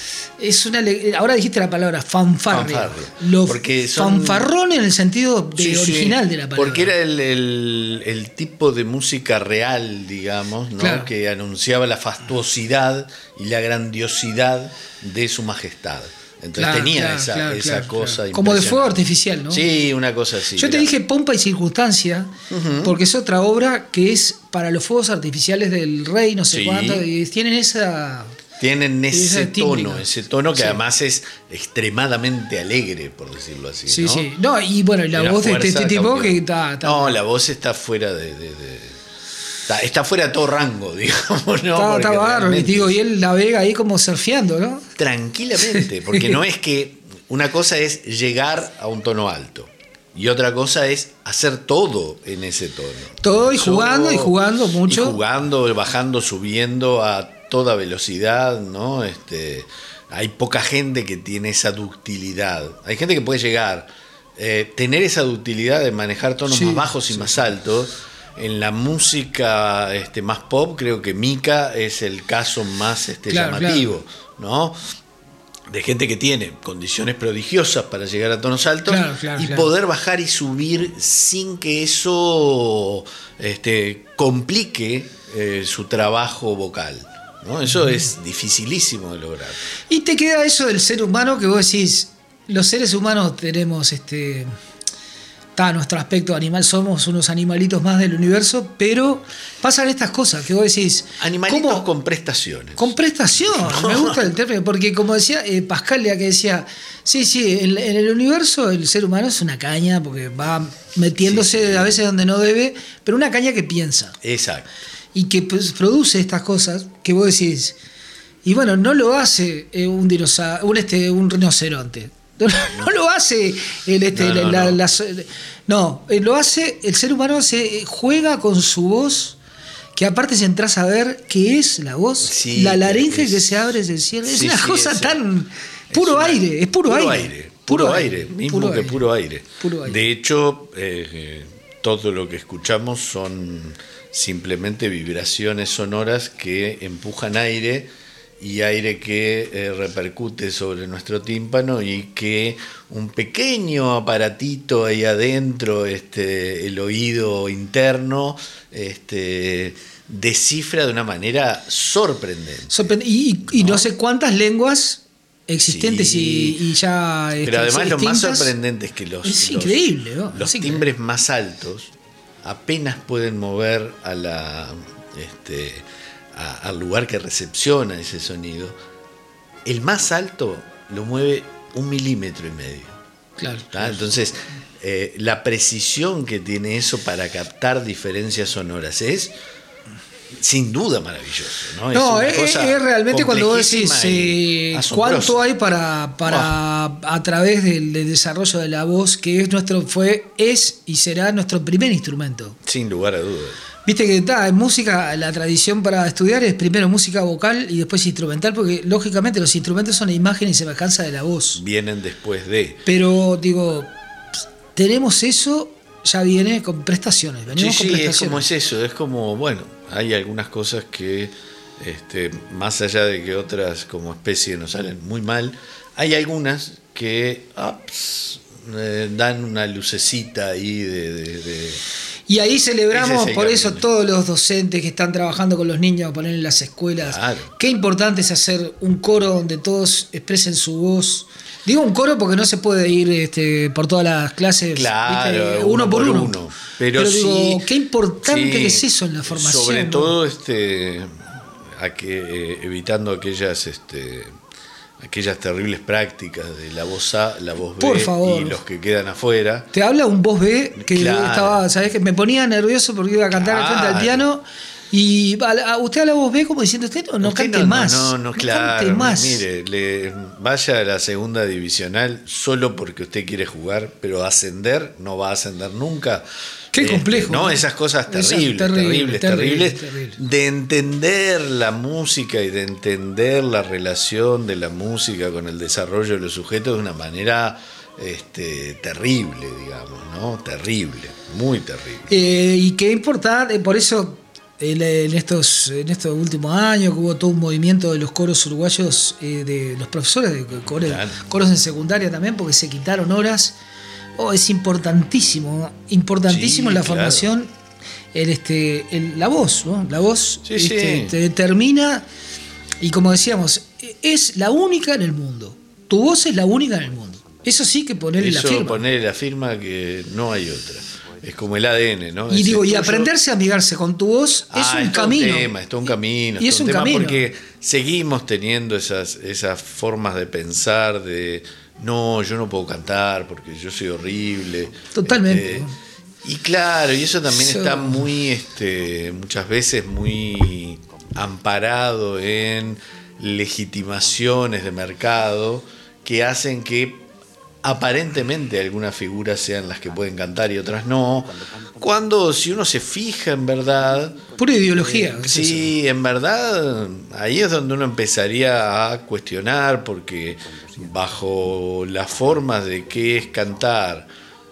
Es una, ale- ahora dijiste la palabra fanfarria. Fanfarria. Lo Porque son- fanfarrón en el sentido de Sí, sí, original de la palabra. Porque era el, el- el tipo de música real, digamos, ¿no? Claro. Que anunciaba la fastuosidad y la grandiosidad de su majestad. Entonces Claro, tenía claro, esa, claro, esa claro, cosa. claro. Como de fuego impresionante. artificial, ¿no? Sí, una cosa así. Yo te era- dije pompa y circunstancia, porque es otra obra que es para los fuegos artificiales del rey, no sé Sí. cuánto, y tienen esa. Tienen esa ese tímbrica. tono, ese tono que Sí. además es extremadamente alegre, por decirlo así. Sí, ¿no? sí. No, y bueno, y la Una voz de este, fuerza este tipo cautiva. que está. está- No, la voz está fuera de. de- de- está, está fuera de todo rango, digamos, ¿no? está, Porque está bárbaro, y realmente digo, es- y él navega ahí como surfeando, ¿no? Tranquilamente, porque no es que. Una cosa es llegar a un tono alto. Y otra cosa es hacer todo en ese tono. Todo y Eso- jugando y jugando mucho. Y jugando, bajando, subiendo a toda velocidad, ¿no? Este, hay poca gente que tiene esa ductilidad. Hay gente que puede llegar, eh, tener esa ductilidad de manejar tonos Sí, más bajos y sí, más sí. altos. En la música este, más pop, creo que Mika es el caso más este, Claro, llamativo, ¿no? De gente que tiene condiciones prodigiosas para llegar a tonos altos Claro, claro, y claro. poder bajar y subir sin que eso este, complique eh, su trabajo vocal, ¿no? Eso es dificilísimo de lograr. Y te queda eso del ser humano que vos decís, los seres humanos tenemos este. Está nuestro aspecto animal, somos unos animalitos más del universo, pero pasan estas cosas que vos decís. Animalitos ¿cómo? con prestaciones. Con prestación, me gusta el término, porque como decía eh, Pascal, ya que decía, sí, sí, en, en el universo el ser humano es una caña, porque va metiéndose Sí, sí. a veces donde no debe, pero una caña que piensa Exacto. y que pues, produce estas cosas que vos decís. Y bueno, no lo hace eh, un dinosaurio, un, este, un rinoceronte. No, no lo hace el este, No, no, la- no. las- no, eh, lo hace, el ser humano se juega con su voz, que aparte si entras a ver qué es la voz, Sí, la laringe es- que se abre desde el cielo, es Sí, una sí, cosa es- tan es puro una- aire, es puro, aire. Puro aire, mismo puro que aire. puro aire. Puro aire. De hecho, eh, eh, todo lo que escuchamos son simplemente vibraciones sonoras que empujan aire y aire que eh, repercute sobre nuestro tímpano y que un pequeño aparatito ahí adentro, este, el oído interno, este, descifra de una manera sorprendente. Sorprende- Y, y- y no sé cuántas lenguas existentes Sí. y, y ya. Pero este, además lo más extintas. sorprendente es que los, Es los- increíble, ¿no? los Es increíble. timbres más altos apenas pueden mover a la, este, a- al lugar que recepciona ese sonido. El más alto lo mueve un milímetro y medio. Claro. ¿tá? Entonces, eh, la precisión que tiene eso para captar diferencias sonoras es sin duda maravilloso. No, No, una es, cosa es realmente cuando vos decís complejísima y eh, asombrosa. cuánto hay para, para a través del, del desarrollo de la voz, que es nuestro, fue, es y será nuestro primer instrumento. Sin lugar a dudas. Viste que está en música, la tradición para estudiar es primero música vocal y después instrumental, porque lógicamente los instrumentos son la imagen y semejanza de la voz. Vienen después de. Pero digo, tenemos eso, ya viene con prestaciones. Sí, Venimos con sí, es prestaciones. como es eso, es como, bueno, hay algunas cosas que, este, más allá de que otras como especie nos salen muy mal, hay algunas que ups, eh, dan una lucecita ahí de... de- de- Y ahí celebramos, Ese es el por eso, camino. todos los docentes que están trabajando con los niños, poner en las escuelas. Claro. Qué importante es hacer un coro donde todos expresen su voz. Digo un coro porque no se puede ir este, por todas las clases, Claro, ¿viste? uno uno por por uno. uno. Pero digo, sí, qué importante sí, que es eso en la formación. Sobre ¿no? todo este, a que, eh, evitando aquellas... Este, aquellas terribles prácticas de la voz A, la voz B Por favor. y los que quedan afuera. Te habla un voz B que Claro. estaba, ¿sabés? Que me ponía nervioso porque iba a cantar al frente del Claro. piano Y a, a usted a la voz ve como diciendo, usted no, no Usted cante no, más. No, no, no, claro. Cante más. Mire, le, vaya a la segunda divisional solo porque usted quiere jugar, pero ascender no va a ascender nunca. Qué complejo. Este, no, esas cosas terribles, Esas terrible, terribles, terrible, terribles. terrible. De entender la música y de entender la relación de la música con el desarrollo de los sujetos de una manera este, terrible, digamos, ¿no? Terrible, muy terrible. Eh, y qué importante, por eso en, en, estos, en estos últimos años que hubo todo un movimiento de los coros uruguayos, eh, de los profesores de coros, Claro. coros en secundaria también, porque se quitaron horas. Oh, es importantísimo, importantísimo Sí, en la claro. formación el, este, el- la voz, ¿no? La voz Sí, este, sí. te determina, y como decíamos, es la única en el mundo. Tu voz es la única en el mundo. Eso sí que ponerle la Eso firma. ponerle la firma que no hay otra. Es como el A D N, ¿no? Y Es digo, el y tuyo. aprenderse a amigarse con tu voz Ah, es un es todo camino. Un tema, es todo un camino. Y es todo un tema camino. Porque seguimos teniendo esas, esas formas de pensar de no, yo no puedo cantar porque yo soy horrible. Totalmente. Este, y claro, y eso también Eso- está muy, este, muchas veces muy amparado en legitimaciones de mercado que hacen que aparentemente algunas figuras sean las que pueden cantar y otras no. Cuando si uno se fija en verdad, Pura ideología. eh, es sí, en verdad, ahí es donde uno empezaría a cuestionar, porque bajo las formas de qué es cantar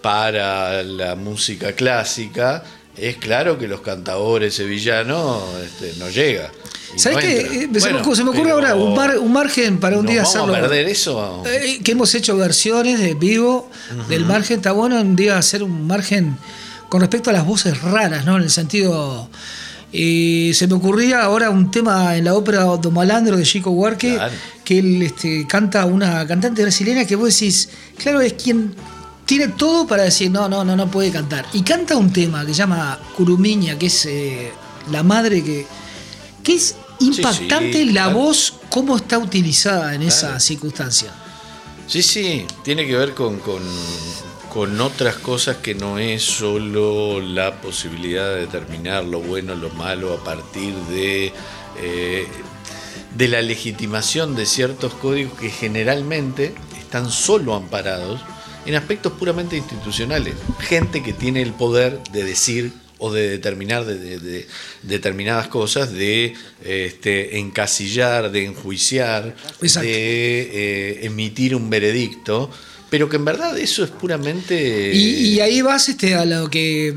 para la música clásica, es claro que los cantadores sevillanos este, no llega. y ¿Sabes no qué? entra. Eh, se, me, Bueno, se me ocurre pero ahora un, mar- un margen para un ¿nos día vamos hacerlo. a perder eso? Eh, que hemos hecho versiones de vivo del margen. Está bueno un día hacer un margen con respecto a las voces raras, ¿no? En el sentido. eh, se me ocurría ahora un tema en la ópera Do Malandro de Chico Buarque, Claro. que él este, canta una cantante brasileña que vos decís, claro, es quien tiene todo para decir, no, no, no, no puede cantar. Y canta un tema que se llama Curumiña, que es eh, la madre que. que es impactante sí, la claro. voz, cómo está utilizada en esa Claro. circunstancia. Sí, sí, tiene que ver con, con, con otras cosas que no es solo la posibilidad de determinar lo bueno, lo malo a partir de, eh, de la legitimación de ciertos códigos que generalmente están solo amparados en aspectos puramente institucionales. Gente que tiene el poder de decir o de determinar de, de- de determinadas cosas, de este, encasillar, de enjuiciar, Exacto. de eh, emitir un veredicto, pero que en verdad eso es puramente... Y, y ahí vas este, a lo que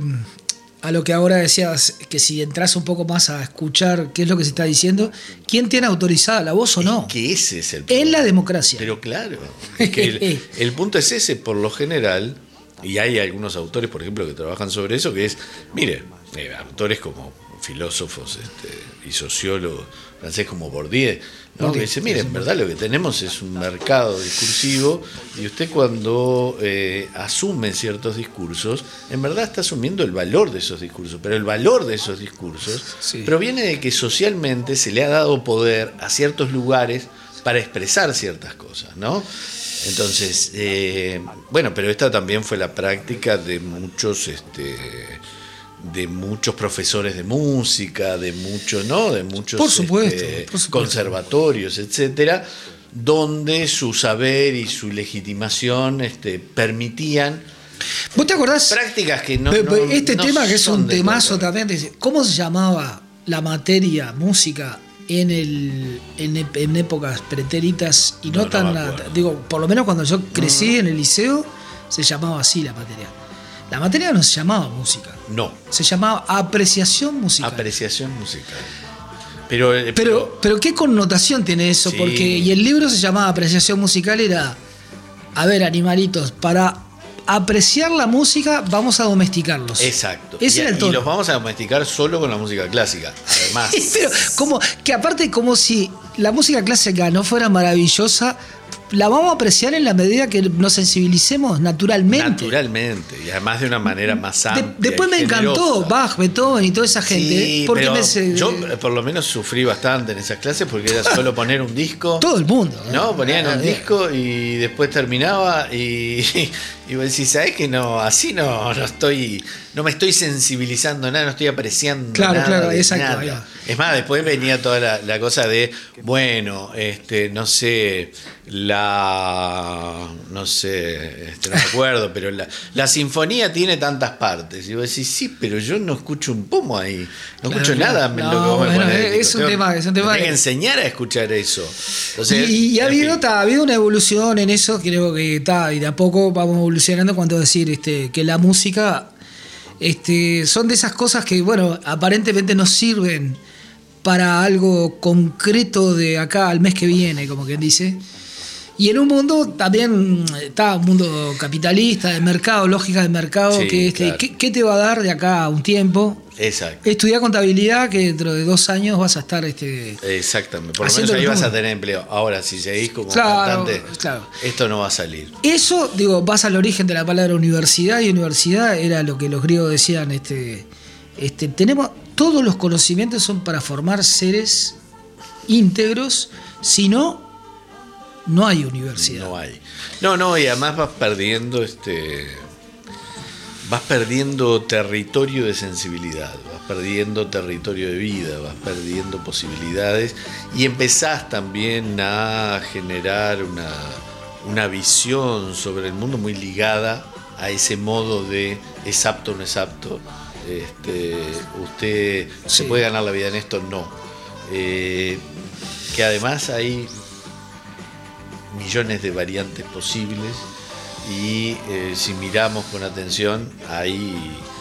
a lo que ahora decías, que si entras un poco más a escuchar qué es lo que se está diciendo, ¿quién tiene autorizada la voz o no? que ese es el En la democracia. Pero claro, es que el, el punto es ese, por lo general, y hay algunos autores, por ejemplo, que trabajan sobre eso, que es, mire, eh, autores como filósofos este, y sociólogos franceses como Bourdieu, ¿no? Bourdieu, Que dice, mire, sí, en verdad lo que tenemos es un mercado discursivo y usted cuando eh, asume ciertos discursos, en verdad está asumiendo el valor de esos discursos, pero el valor de esos discursos Sí. proviene de que socialmente se le ha dado poder a ciertos lugares para expresar ciertas cosas, ¿no? Entonces, eh, bueno, pero esta también fue la práctica de muchos, este, de muchos profesores de música, de muchos, ¿no? De muchos Por supuesto, este, por supuesto. conservatorios, etcétera, donde su saber y su legitimación este, permitían ¿Vos te acordás? prácticas que no, Pe- no- pe- este no tema que es son un de temazo contra. también, dice, ¿cómo se llamaba la materia música en el en, ep- en épocas pretéritas y no, No, no tan me la- acuerdo. digo, por lo menos cuando yo crecí en el liceo se llamaba así la materia. La materia no se llamaba música, No, se llamaba apreciación musical. apreciación musical. Pero, eh, Pero, pero qué connotación tiene eso, Sí. porque y el libro se llamaba Apreciación Musical, era, a ver, animalitos, para apreciar la música vamos a domesticarlos. Exacto. Ese y, era el y tono. los vamos a domesticar solo con la música clásica. Además. Pero como que aparte como si la música clásica no fuera maravillosa, la vamos a apreciar en la medida que nos sensibilicemos naturalmente. Naturalmente, y además de una manera más De- amplia. después y me encantó generosa. Bach, Beethoven y toda esa gente, Sí, porque pero me se- yo eh, por lo menos sufrí bastante en esas clases porque era solo poner un disco. todo el mundo. No, ponían un Ah, disco y después terminaba y, y vos decís, ¿sabés que no? Así no, no estoy no me estoy sensibilizando nada, no estoy apreciando Claro, nada. claro, de exacto, nada. ahí va. Es más, después venía toda la, la cosa de, bueno, este, no sé, la, no sé, este, no me acuerdo, pero la, la sinfonía tiene tantas partes. Y vos decís, sí, pero yo no escucho un pomo ahí, no Claro, escucho claro. nada. No, lo que vos me bueno, ponés. es Digo, un tengo- tema- es un tema me tengo que de- enseñar a escuchar eso. Entonces, Y, y ha en habido, fin. ta, ha habido una evolución en eso, creo que está, y de a poco vamos evolucionando cuanto a decir este, que la música este, son de esas cosas que, bueno, aparentemente nos sirven para algo concreto de acá al mes que viene, como quien dice. Y en un mundo también está un mundo capitalista, de mercado, lógica de mercado, Sí, que este, claro. ¿qué, qué te va a dar de acá a un tiempo? Exacto. Estudiar contabilidad, que dentro de dos años vas a estar este, Exactamente. Por lo haciendo menos ahí los vas a números. tener empleo. Ahora, si seguís como Claro, cantante, claro. esto no va a salir. Eso, digo, vas al origen de la palabra universidad, y universidad era lo que los griegos decían, este, este, tenemos, todos los conocimientos son para formar seres íntegros, si no, no hay universidad. No hay. No, no, y además vas perdiendo este. Vas perdiendo territorio de sensibilidad, vas perdiendo territorio de vida, vas perdiendo posibilidades y empezás también a generar una, una visión sobre el mundo muy ligada a ese modo de es apto o no es apto. Este, usted Sí. se puede ganar la vida en esto, no. Eh, que además hay millones de variantes posibles y eh, si miramos con atención hay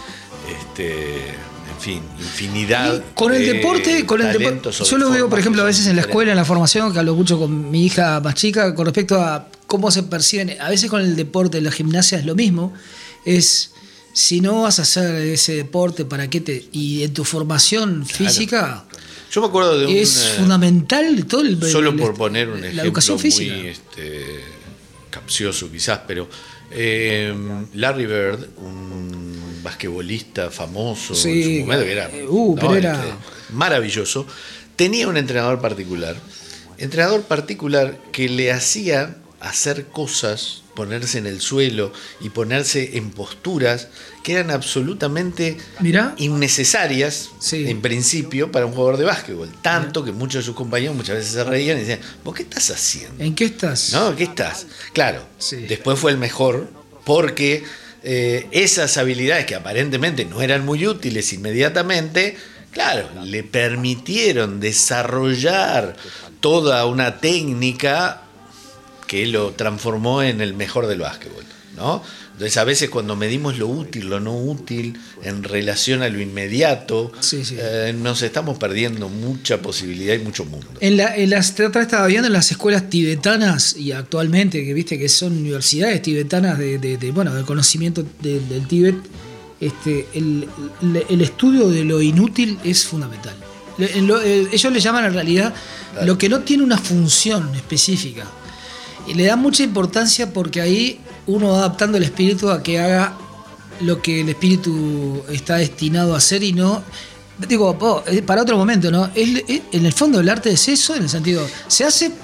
este, en fin, infinidad Y con el de deporte, con el deporte, talentos o yo lo veo, formas por ejemplo, a que veces son en la diferentes. escuela, en la formación, que hablo mucho con mi hija más chica, con respecto a cómo se perciben, a veces con el deporte, la gimnasia es lo mismo, es si no vas a hacer ese deporte, ¿para qué te...? Y en tu formación física Yo me acuerdo de un es eh, fundamental todo el... solo el- por poner un la ejemplo educación muy física. este, capcioso quizás, pero eh, Larry Bird, un basquetbolista famoso Sí, en su momento, que era, eh, uh, pero era- Este, maravilloso, tenía un entrenador particular, entrenador particular que le hacía hacer cosas, ponerse en el suelo y ponerse en posturas que eran absolutamente Mirá. innecesarias Sí. en principio para un jugador de básquetbol. Tanto que muchos de sus compañeros muchas veces se reían y decían, ¿vos qué estás haciendo? ¿En qué estás? ¿No? ¿Qué estás? Claro, Sí. después fue el mejor porque eh, esas habilidades que aparentemente no eran muy útiles inmediatamente, claro, le permitieron desarrollar toda una técnica que lo transformó en el mejor del básquetbol, ¿no? Entonces a veces cuando medimos lo útil, lo no útil en relación a lo inmediato, Sí, sí. eh, nos estamos perdiendo mucha posibilidad y mucho mundo. En, la, en las otra vez estaba viendo en las escuelas tibetanas, y actualmente que viste que son universidades tibetanas de, de- de, bueno, del conocimiento de- del Tíbet, este, el, el- el estudio de lo inútil es fundamental. Le- en lo- eh, ellos le llaman en realidad Claro. lo que no tiene una función específica. Y le dan mucha importancia porque ahí uno va adaptando el espíritu a que haga lo que el espíritu está destinado a hacer y no... Digo, po, eh, para otro momento, ¿no? Es- es- en el fondo el arte es eso, en el sentido, se hace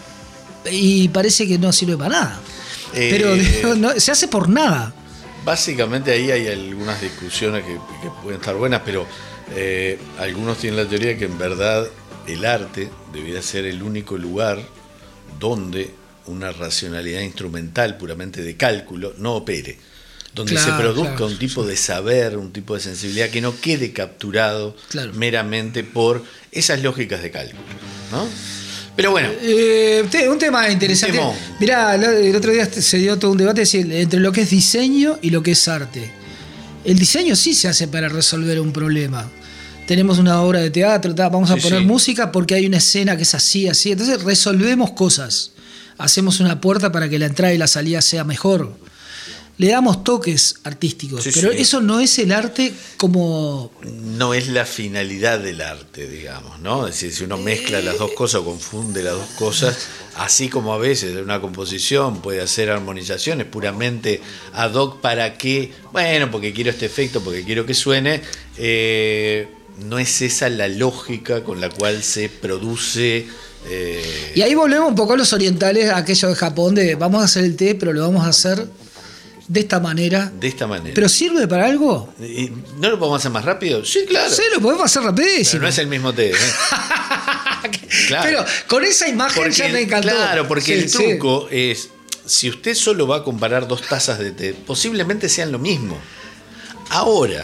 y parece que no sirve para nada. Eh, Pero digo, no, se hace por nada. Básicamente ahí hay algunas discusiones que, que pueden estar buenas, pero eh, algunos tienen la teoría que en verdad el arte debería ser el único lugar donde una racionalidad instrumental puramente de cálculo no opere, donde Claro, se produzca claro, un tipo de saber, un tipo de sensibilidad que no quede capturado Claro. meramente por esas lógicas de cálculo, ¿no? Pero bueno, Eh, te- un tema interesante. temón. Mirá, lo- el otro día se dio todo un debate decir, entre lo que es diseño y lo que es arte. El diseño sí se hace para resolver un problema. Tenemos una obra de teatro, ta, vamos a Sí, poner sí. música porque hay una escena que es así, así. Entonces resolvemos cosas. Hacemos una puerta para que la entrada y la salida sea mejor. Le damos toques artísticos, Sí, pero sí. eso no es el arte como... no es la finalidad del arte, digamos, ¿no? Es decir, si uno mezcla las dos cosas o confunde las dos cosas, así como a veces una composición puede hacer armonizaciones puramente ad hoc para que, bueno, porque quiero este efecto, porque quiero que suene, eh, no es esa la lógica con la cual se produce... eh, Y ahí volvemos un poco a los orientales, a aquello de Japón, de vamos a hacer el té, pero lo vamos a hacer de esta manera. De esta manera. ¿Pero sirve para algo? ¿Y ¿No lo podemos hacer más rápido? Sí, claro. Sí, lo podemos hacer rapidísimo. Pero no es el mismo té. ¿eh? Claro. Pero con esa imagen Porque ya me encantó. Claro, porque Sí, el sí. truco es, si usted solo va a comparar dos tazas de té, posiblemente sean lo mismo. Ahora,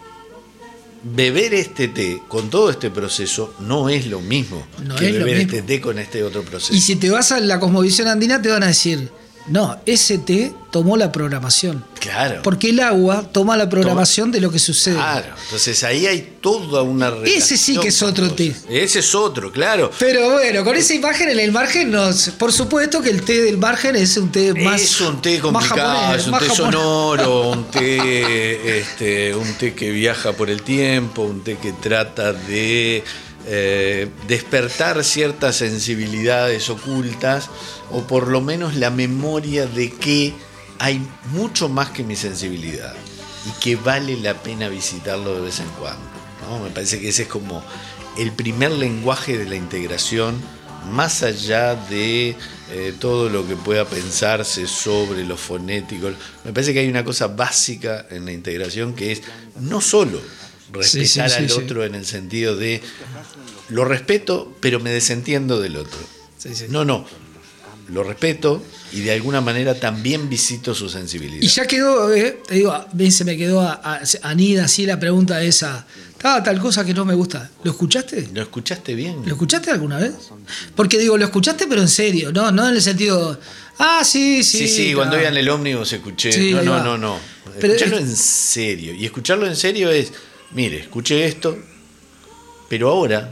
beber este té con todo este proceso no es lo mismo No que es lo beber mismo. este té con este otro proceso. Y si te vas a la cosmovisión andina, te van a decir, no, ese té tomó la programación. Claro. Porque el agua toma la programación de lo que sucede. Claro, entonces ahí hay toda una relación. Ese sí que es otro con té. cosas. Ese es otro, claro. Pero bueno, con esa imagen en el margen, nos, por supuesto que el té del margen es un té más. Es un té más complicado, japonés, es un más té japonés. sonoro, un té, este, un té que viaja por el tiempo, un té que trata de eh, despertar ciertas sensibilidades ocultas, o por lo menos la memoria de que hay mucho más que mi sensibilidad y que vale la pena visitarlo de vez en cuando, ¿no? Me parece que ese es como el primer lenguaje de la integración, más allá de eh, todo lo que pueda pensarse sobre lo fonético. Me parece que hay una cosa básica en la integración, que es no solo respetar Sí, sí, sí, al sí. otro en el sentido de lo respeto, pero me desentiendo del otro. Sí, sí. No, no. Lo respeto y de alguna manera también visito su sensibilidad. Y ya quedó, eh, te digo, a mí se me quedó a, a, anida así la pregunta esa. Estaba tal cosa que no me gusta. ¿Lo escuchaste? ¿Lo escuchaste bien? ¿Lo escuchaste alguna vez? Porque digo, lo escuchaste pero en serio, no, no en el sentido, ah, sí, sí. Sí, sí, claro. cuando iba en el ómnibus escuché. Sí, no, ahí no, va. no, no. Pero Escucharlo es- en serio. Y escucharlo en serio es, mire, escuché esto, pero ahora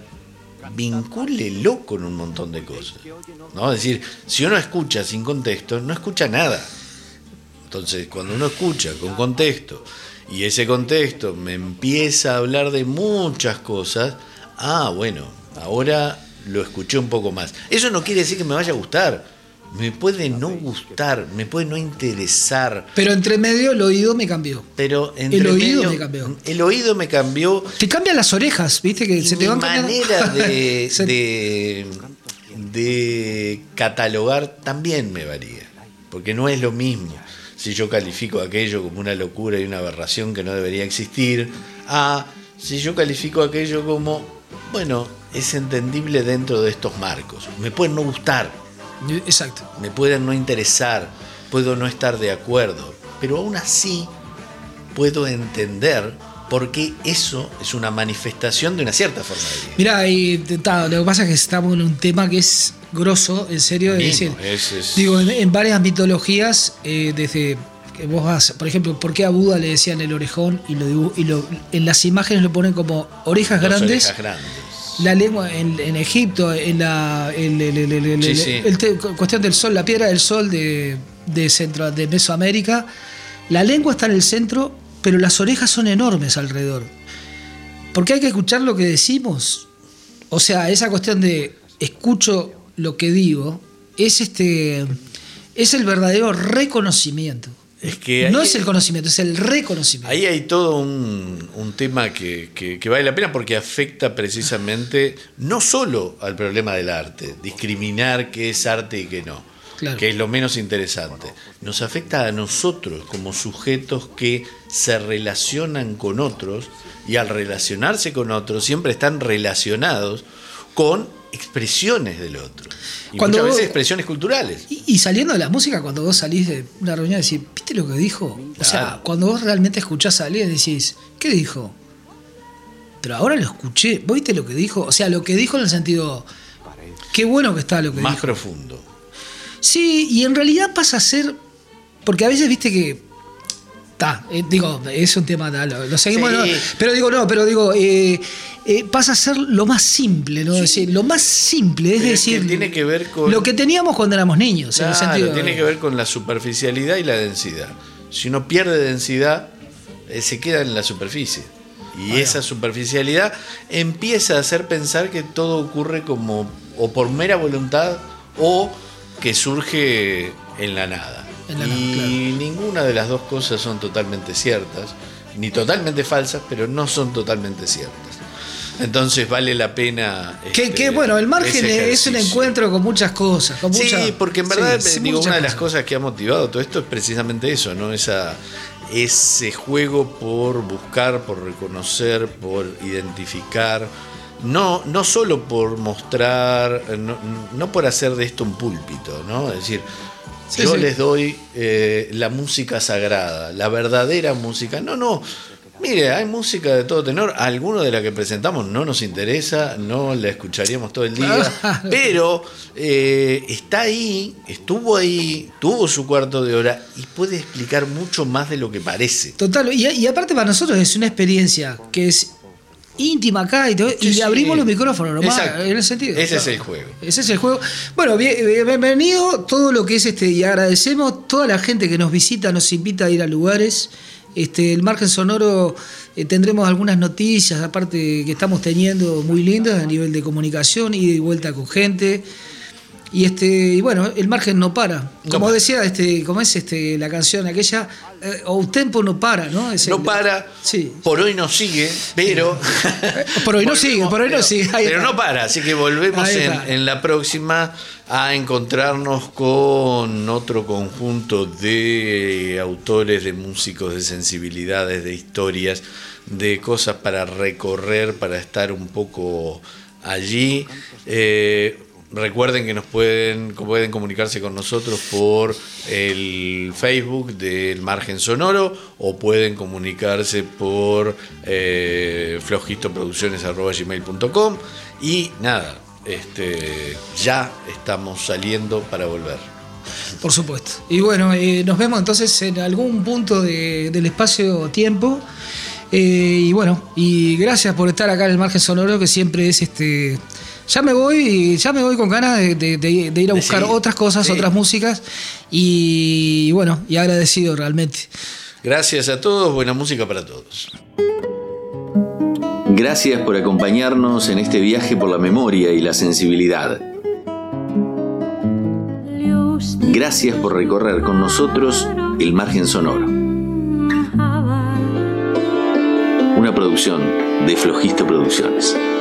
vincúlelo con un montón de cosas, ¿no? Es decir, si uno escucha sin contexto, no escucha nada. Entonces, cuando uno escucha con contexto y ese contexto me empieza a hablar de muchas cosas, ah, bueno, ahora lo escuché un poco más. Eso no quiere decir que me vaya a gustar. Me puede no gustar, me puede no interesar, Pero entre medio el oído me cambió. pero entre El oído medio- me cambió. El oído me cambió. Te cambian las orejas, viste que Y se te mi van cambiando. manera de, Se- de, de catalogar también me varía, porque no es lo mismo si yo califico aquello como una locura y una aberración que no debería existir, a si yo califico aquello como, bueno, es entendible dentro de estos marcos. Me pueden no gustar, Exacto. me pueden no interesar, puedo no estar de acuerdo, pero aún así puedo entender por qué eso es una manifestación de una cierta forma de vida. Mirá, y ta, lo que pasa es que estamos en un tema que es grosso, en serio, es Mismo, decir, es- es- digo, en, en varias mitologías, eh, desde que vos vas, por ejemplo, ¿por qué a Buda le decían el orejón y lo dibu- y lo, en las imágenes lo ponen como orejas Dos grandes? orejas grandes. La lengua en, en Egipto, en la el, el- el- el- el- Sí, el- sí. el te- cuestión del sol, la piedra del sol de, de centro de Mesoamérica, la lengua está en el centro, pero las orejas son enormes alrededor. Porque hay que escuchar lo que decimos. O sea, esa cuestión de escucho lo que digo es este es el verdadero reconocimiento. Es que no ahí- es el conocimiento, es el reconocimiento. Ahí hay todo un, un tema que, que- que vale la pena porque afecta precisamente no solo al problema del arte, discriminar qué es arte y qué no, Claro. que es lo menos interesante. Nos afecta a nosotros como sujetos que se relacionan con otros y al relacionarse con otros siempre están relacionados con expresiones del otro. Y Cuando muchas vos- veces expresiones culturales. Y, y saliendo de la música, cuando vos salís de una reunión y decís, ¿viste lo que dijo? O sea, Claro. cuando vos realmente escuchás a alguien y decís, ¿qué dijo? Pero ahora lo escuché, ¿vos viste lo que dijo? O sea, lo que dijo en el sentido, qué bueno que está lo que Más dijo. profundo. Sí, y en realidad pasa a ser, porque a veces viste que, ta, eh, digo, es un tema, ta, lo, lo seguimos, Sí. ¿no? Pero digo, no, pero digo, eh, eh, pasa a ser lo más simple, ¿no? Es decir, lo más simple, es Pero es que decir, tiene que ver con- lo que teníamos cuando éramos niños, en el Claro, sentido. tiene que ver con la superficialidad y la densidad. Si uno pierde densidad, eh, se queda en la superficie. Y esa superficialidad empieza a hacer pensar que todo ocurre como o por mera voluntad o que surge en la nada. En la y nada, claro. ninguna de las dos cosas son totalmente ciertas, ni totalmente falsas, pero no son totalmente ciertas. Entonces vale la pena. Que, este, que bueno, el margen es un ejercicio. encuentro con muchas cosas. Con Sí, mucha, porque en verdad, sí, sí, digo, una de las cosas. cosas que ha motivado todo esto es precisamente eso, ¿no? Esa, ese juego por buscar, por reconocer, por identificar. No, no solo por mostrar, no, no por hacer de esto un púlpito, ¿no? Es decir, Sí, yo sí. les doy eh, la música sagrada, la verdadera música. No, no. Mire, hay música de todo tenor. Alguno de la que presentamos no nos interesa, no la escucharíamos todo el día. Claro. Pero eh, está ahí, estuvo ahí, tuvo su cuarto de hora y puede explicar mucho más de lo que parece. Total, y, y aparte para nosotros es una experiencia que es íntima acá y, todo, y Sí, le sí. abrimos los micrófonos nomás, Exacto. en el sentido. Ese claro. es el juego. Ese es el juego. Bueno, bien- bienvenido todo lo que es este, y agradecemos toda la gente que nos visita, nos invita a ir a lugares. Este, el margen sonoro eh, tendremos algunas noticias, aparte que estamos teniendo muy lindas a nivel de comunicación, ida y vuelta con gente. Y este, y bueno, el margen no para. No Como para. decía, este, como es este la canción aquella, eh, o tempo no para, ¿no? Es No el- para, Sí. por hoy no sigue, pero... Por hoy no sigue, por hoy no pero- sigue. Ahí Pero está. no para, así que volvemos Ahí en, está. en la próxima a encontrarnos con otro conjunto de autores, de músicos, de sensibilidades, de historias, de cosas para recorrer, para estar un poco allí. Eh, Recuerden que nos pueden, pueden comunicarse con nosotros por el Facebook del Margen Sonoro o pueden comunicarse por eh, flojistoproducciones arroba gmail punto com y nada, este, ya estamos saliendo para volver. Por supuesto. Y bueno, eh, nos vemos entonces en algún punto de- del espacio-tiempo. Eh, y bueno, y gracias por estar acá en el Margen Sonoro, que siempre es este. Ya me voy, ya me voy con ganas de, de- de- de ir a buscar Sí, otras cosas, sí. otras músicas. Y bueno, y agradecido realmente. Gracias a todos, buena música para todos. Gracias por acompañarnos en este viaje por la memoria y la sensibilidad. Gracias por recorrer con nosotros el Margen Sonoro. Una producción de Flojista Producciones.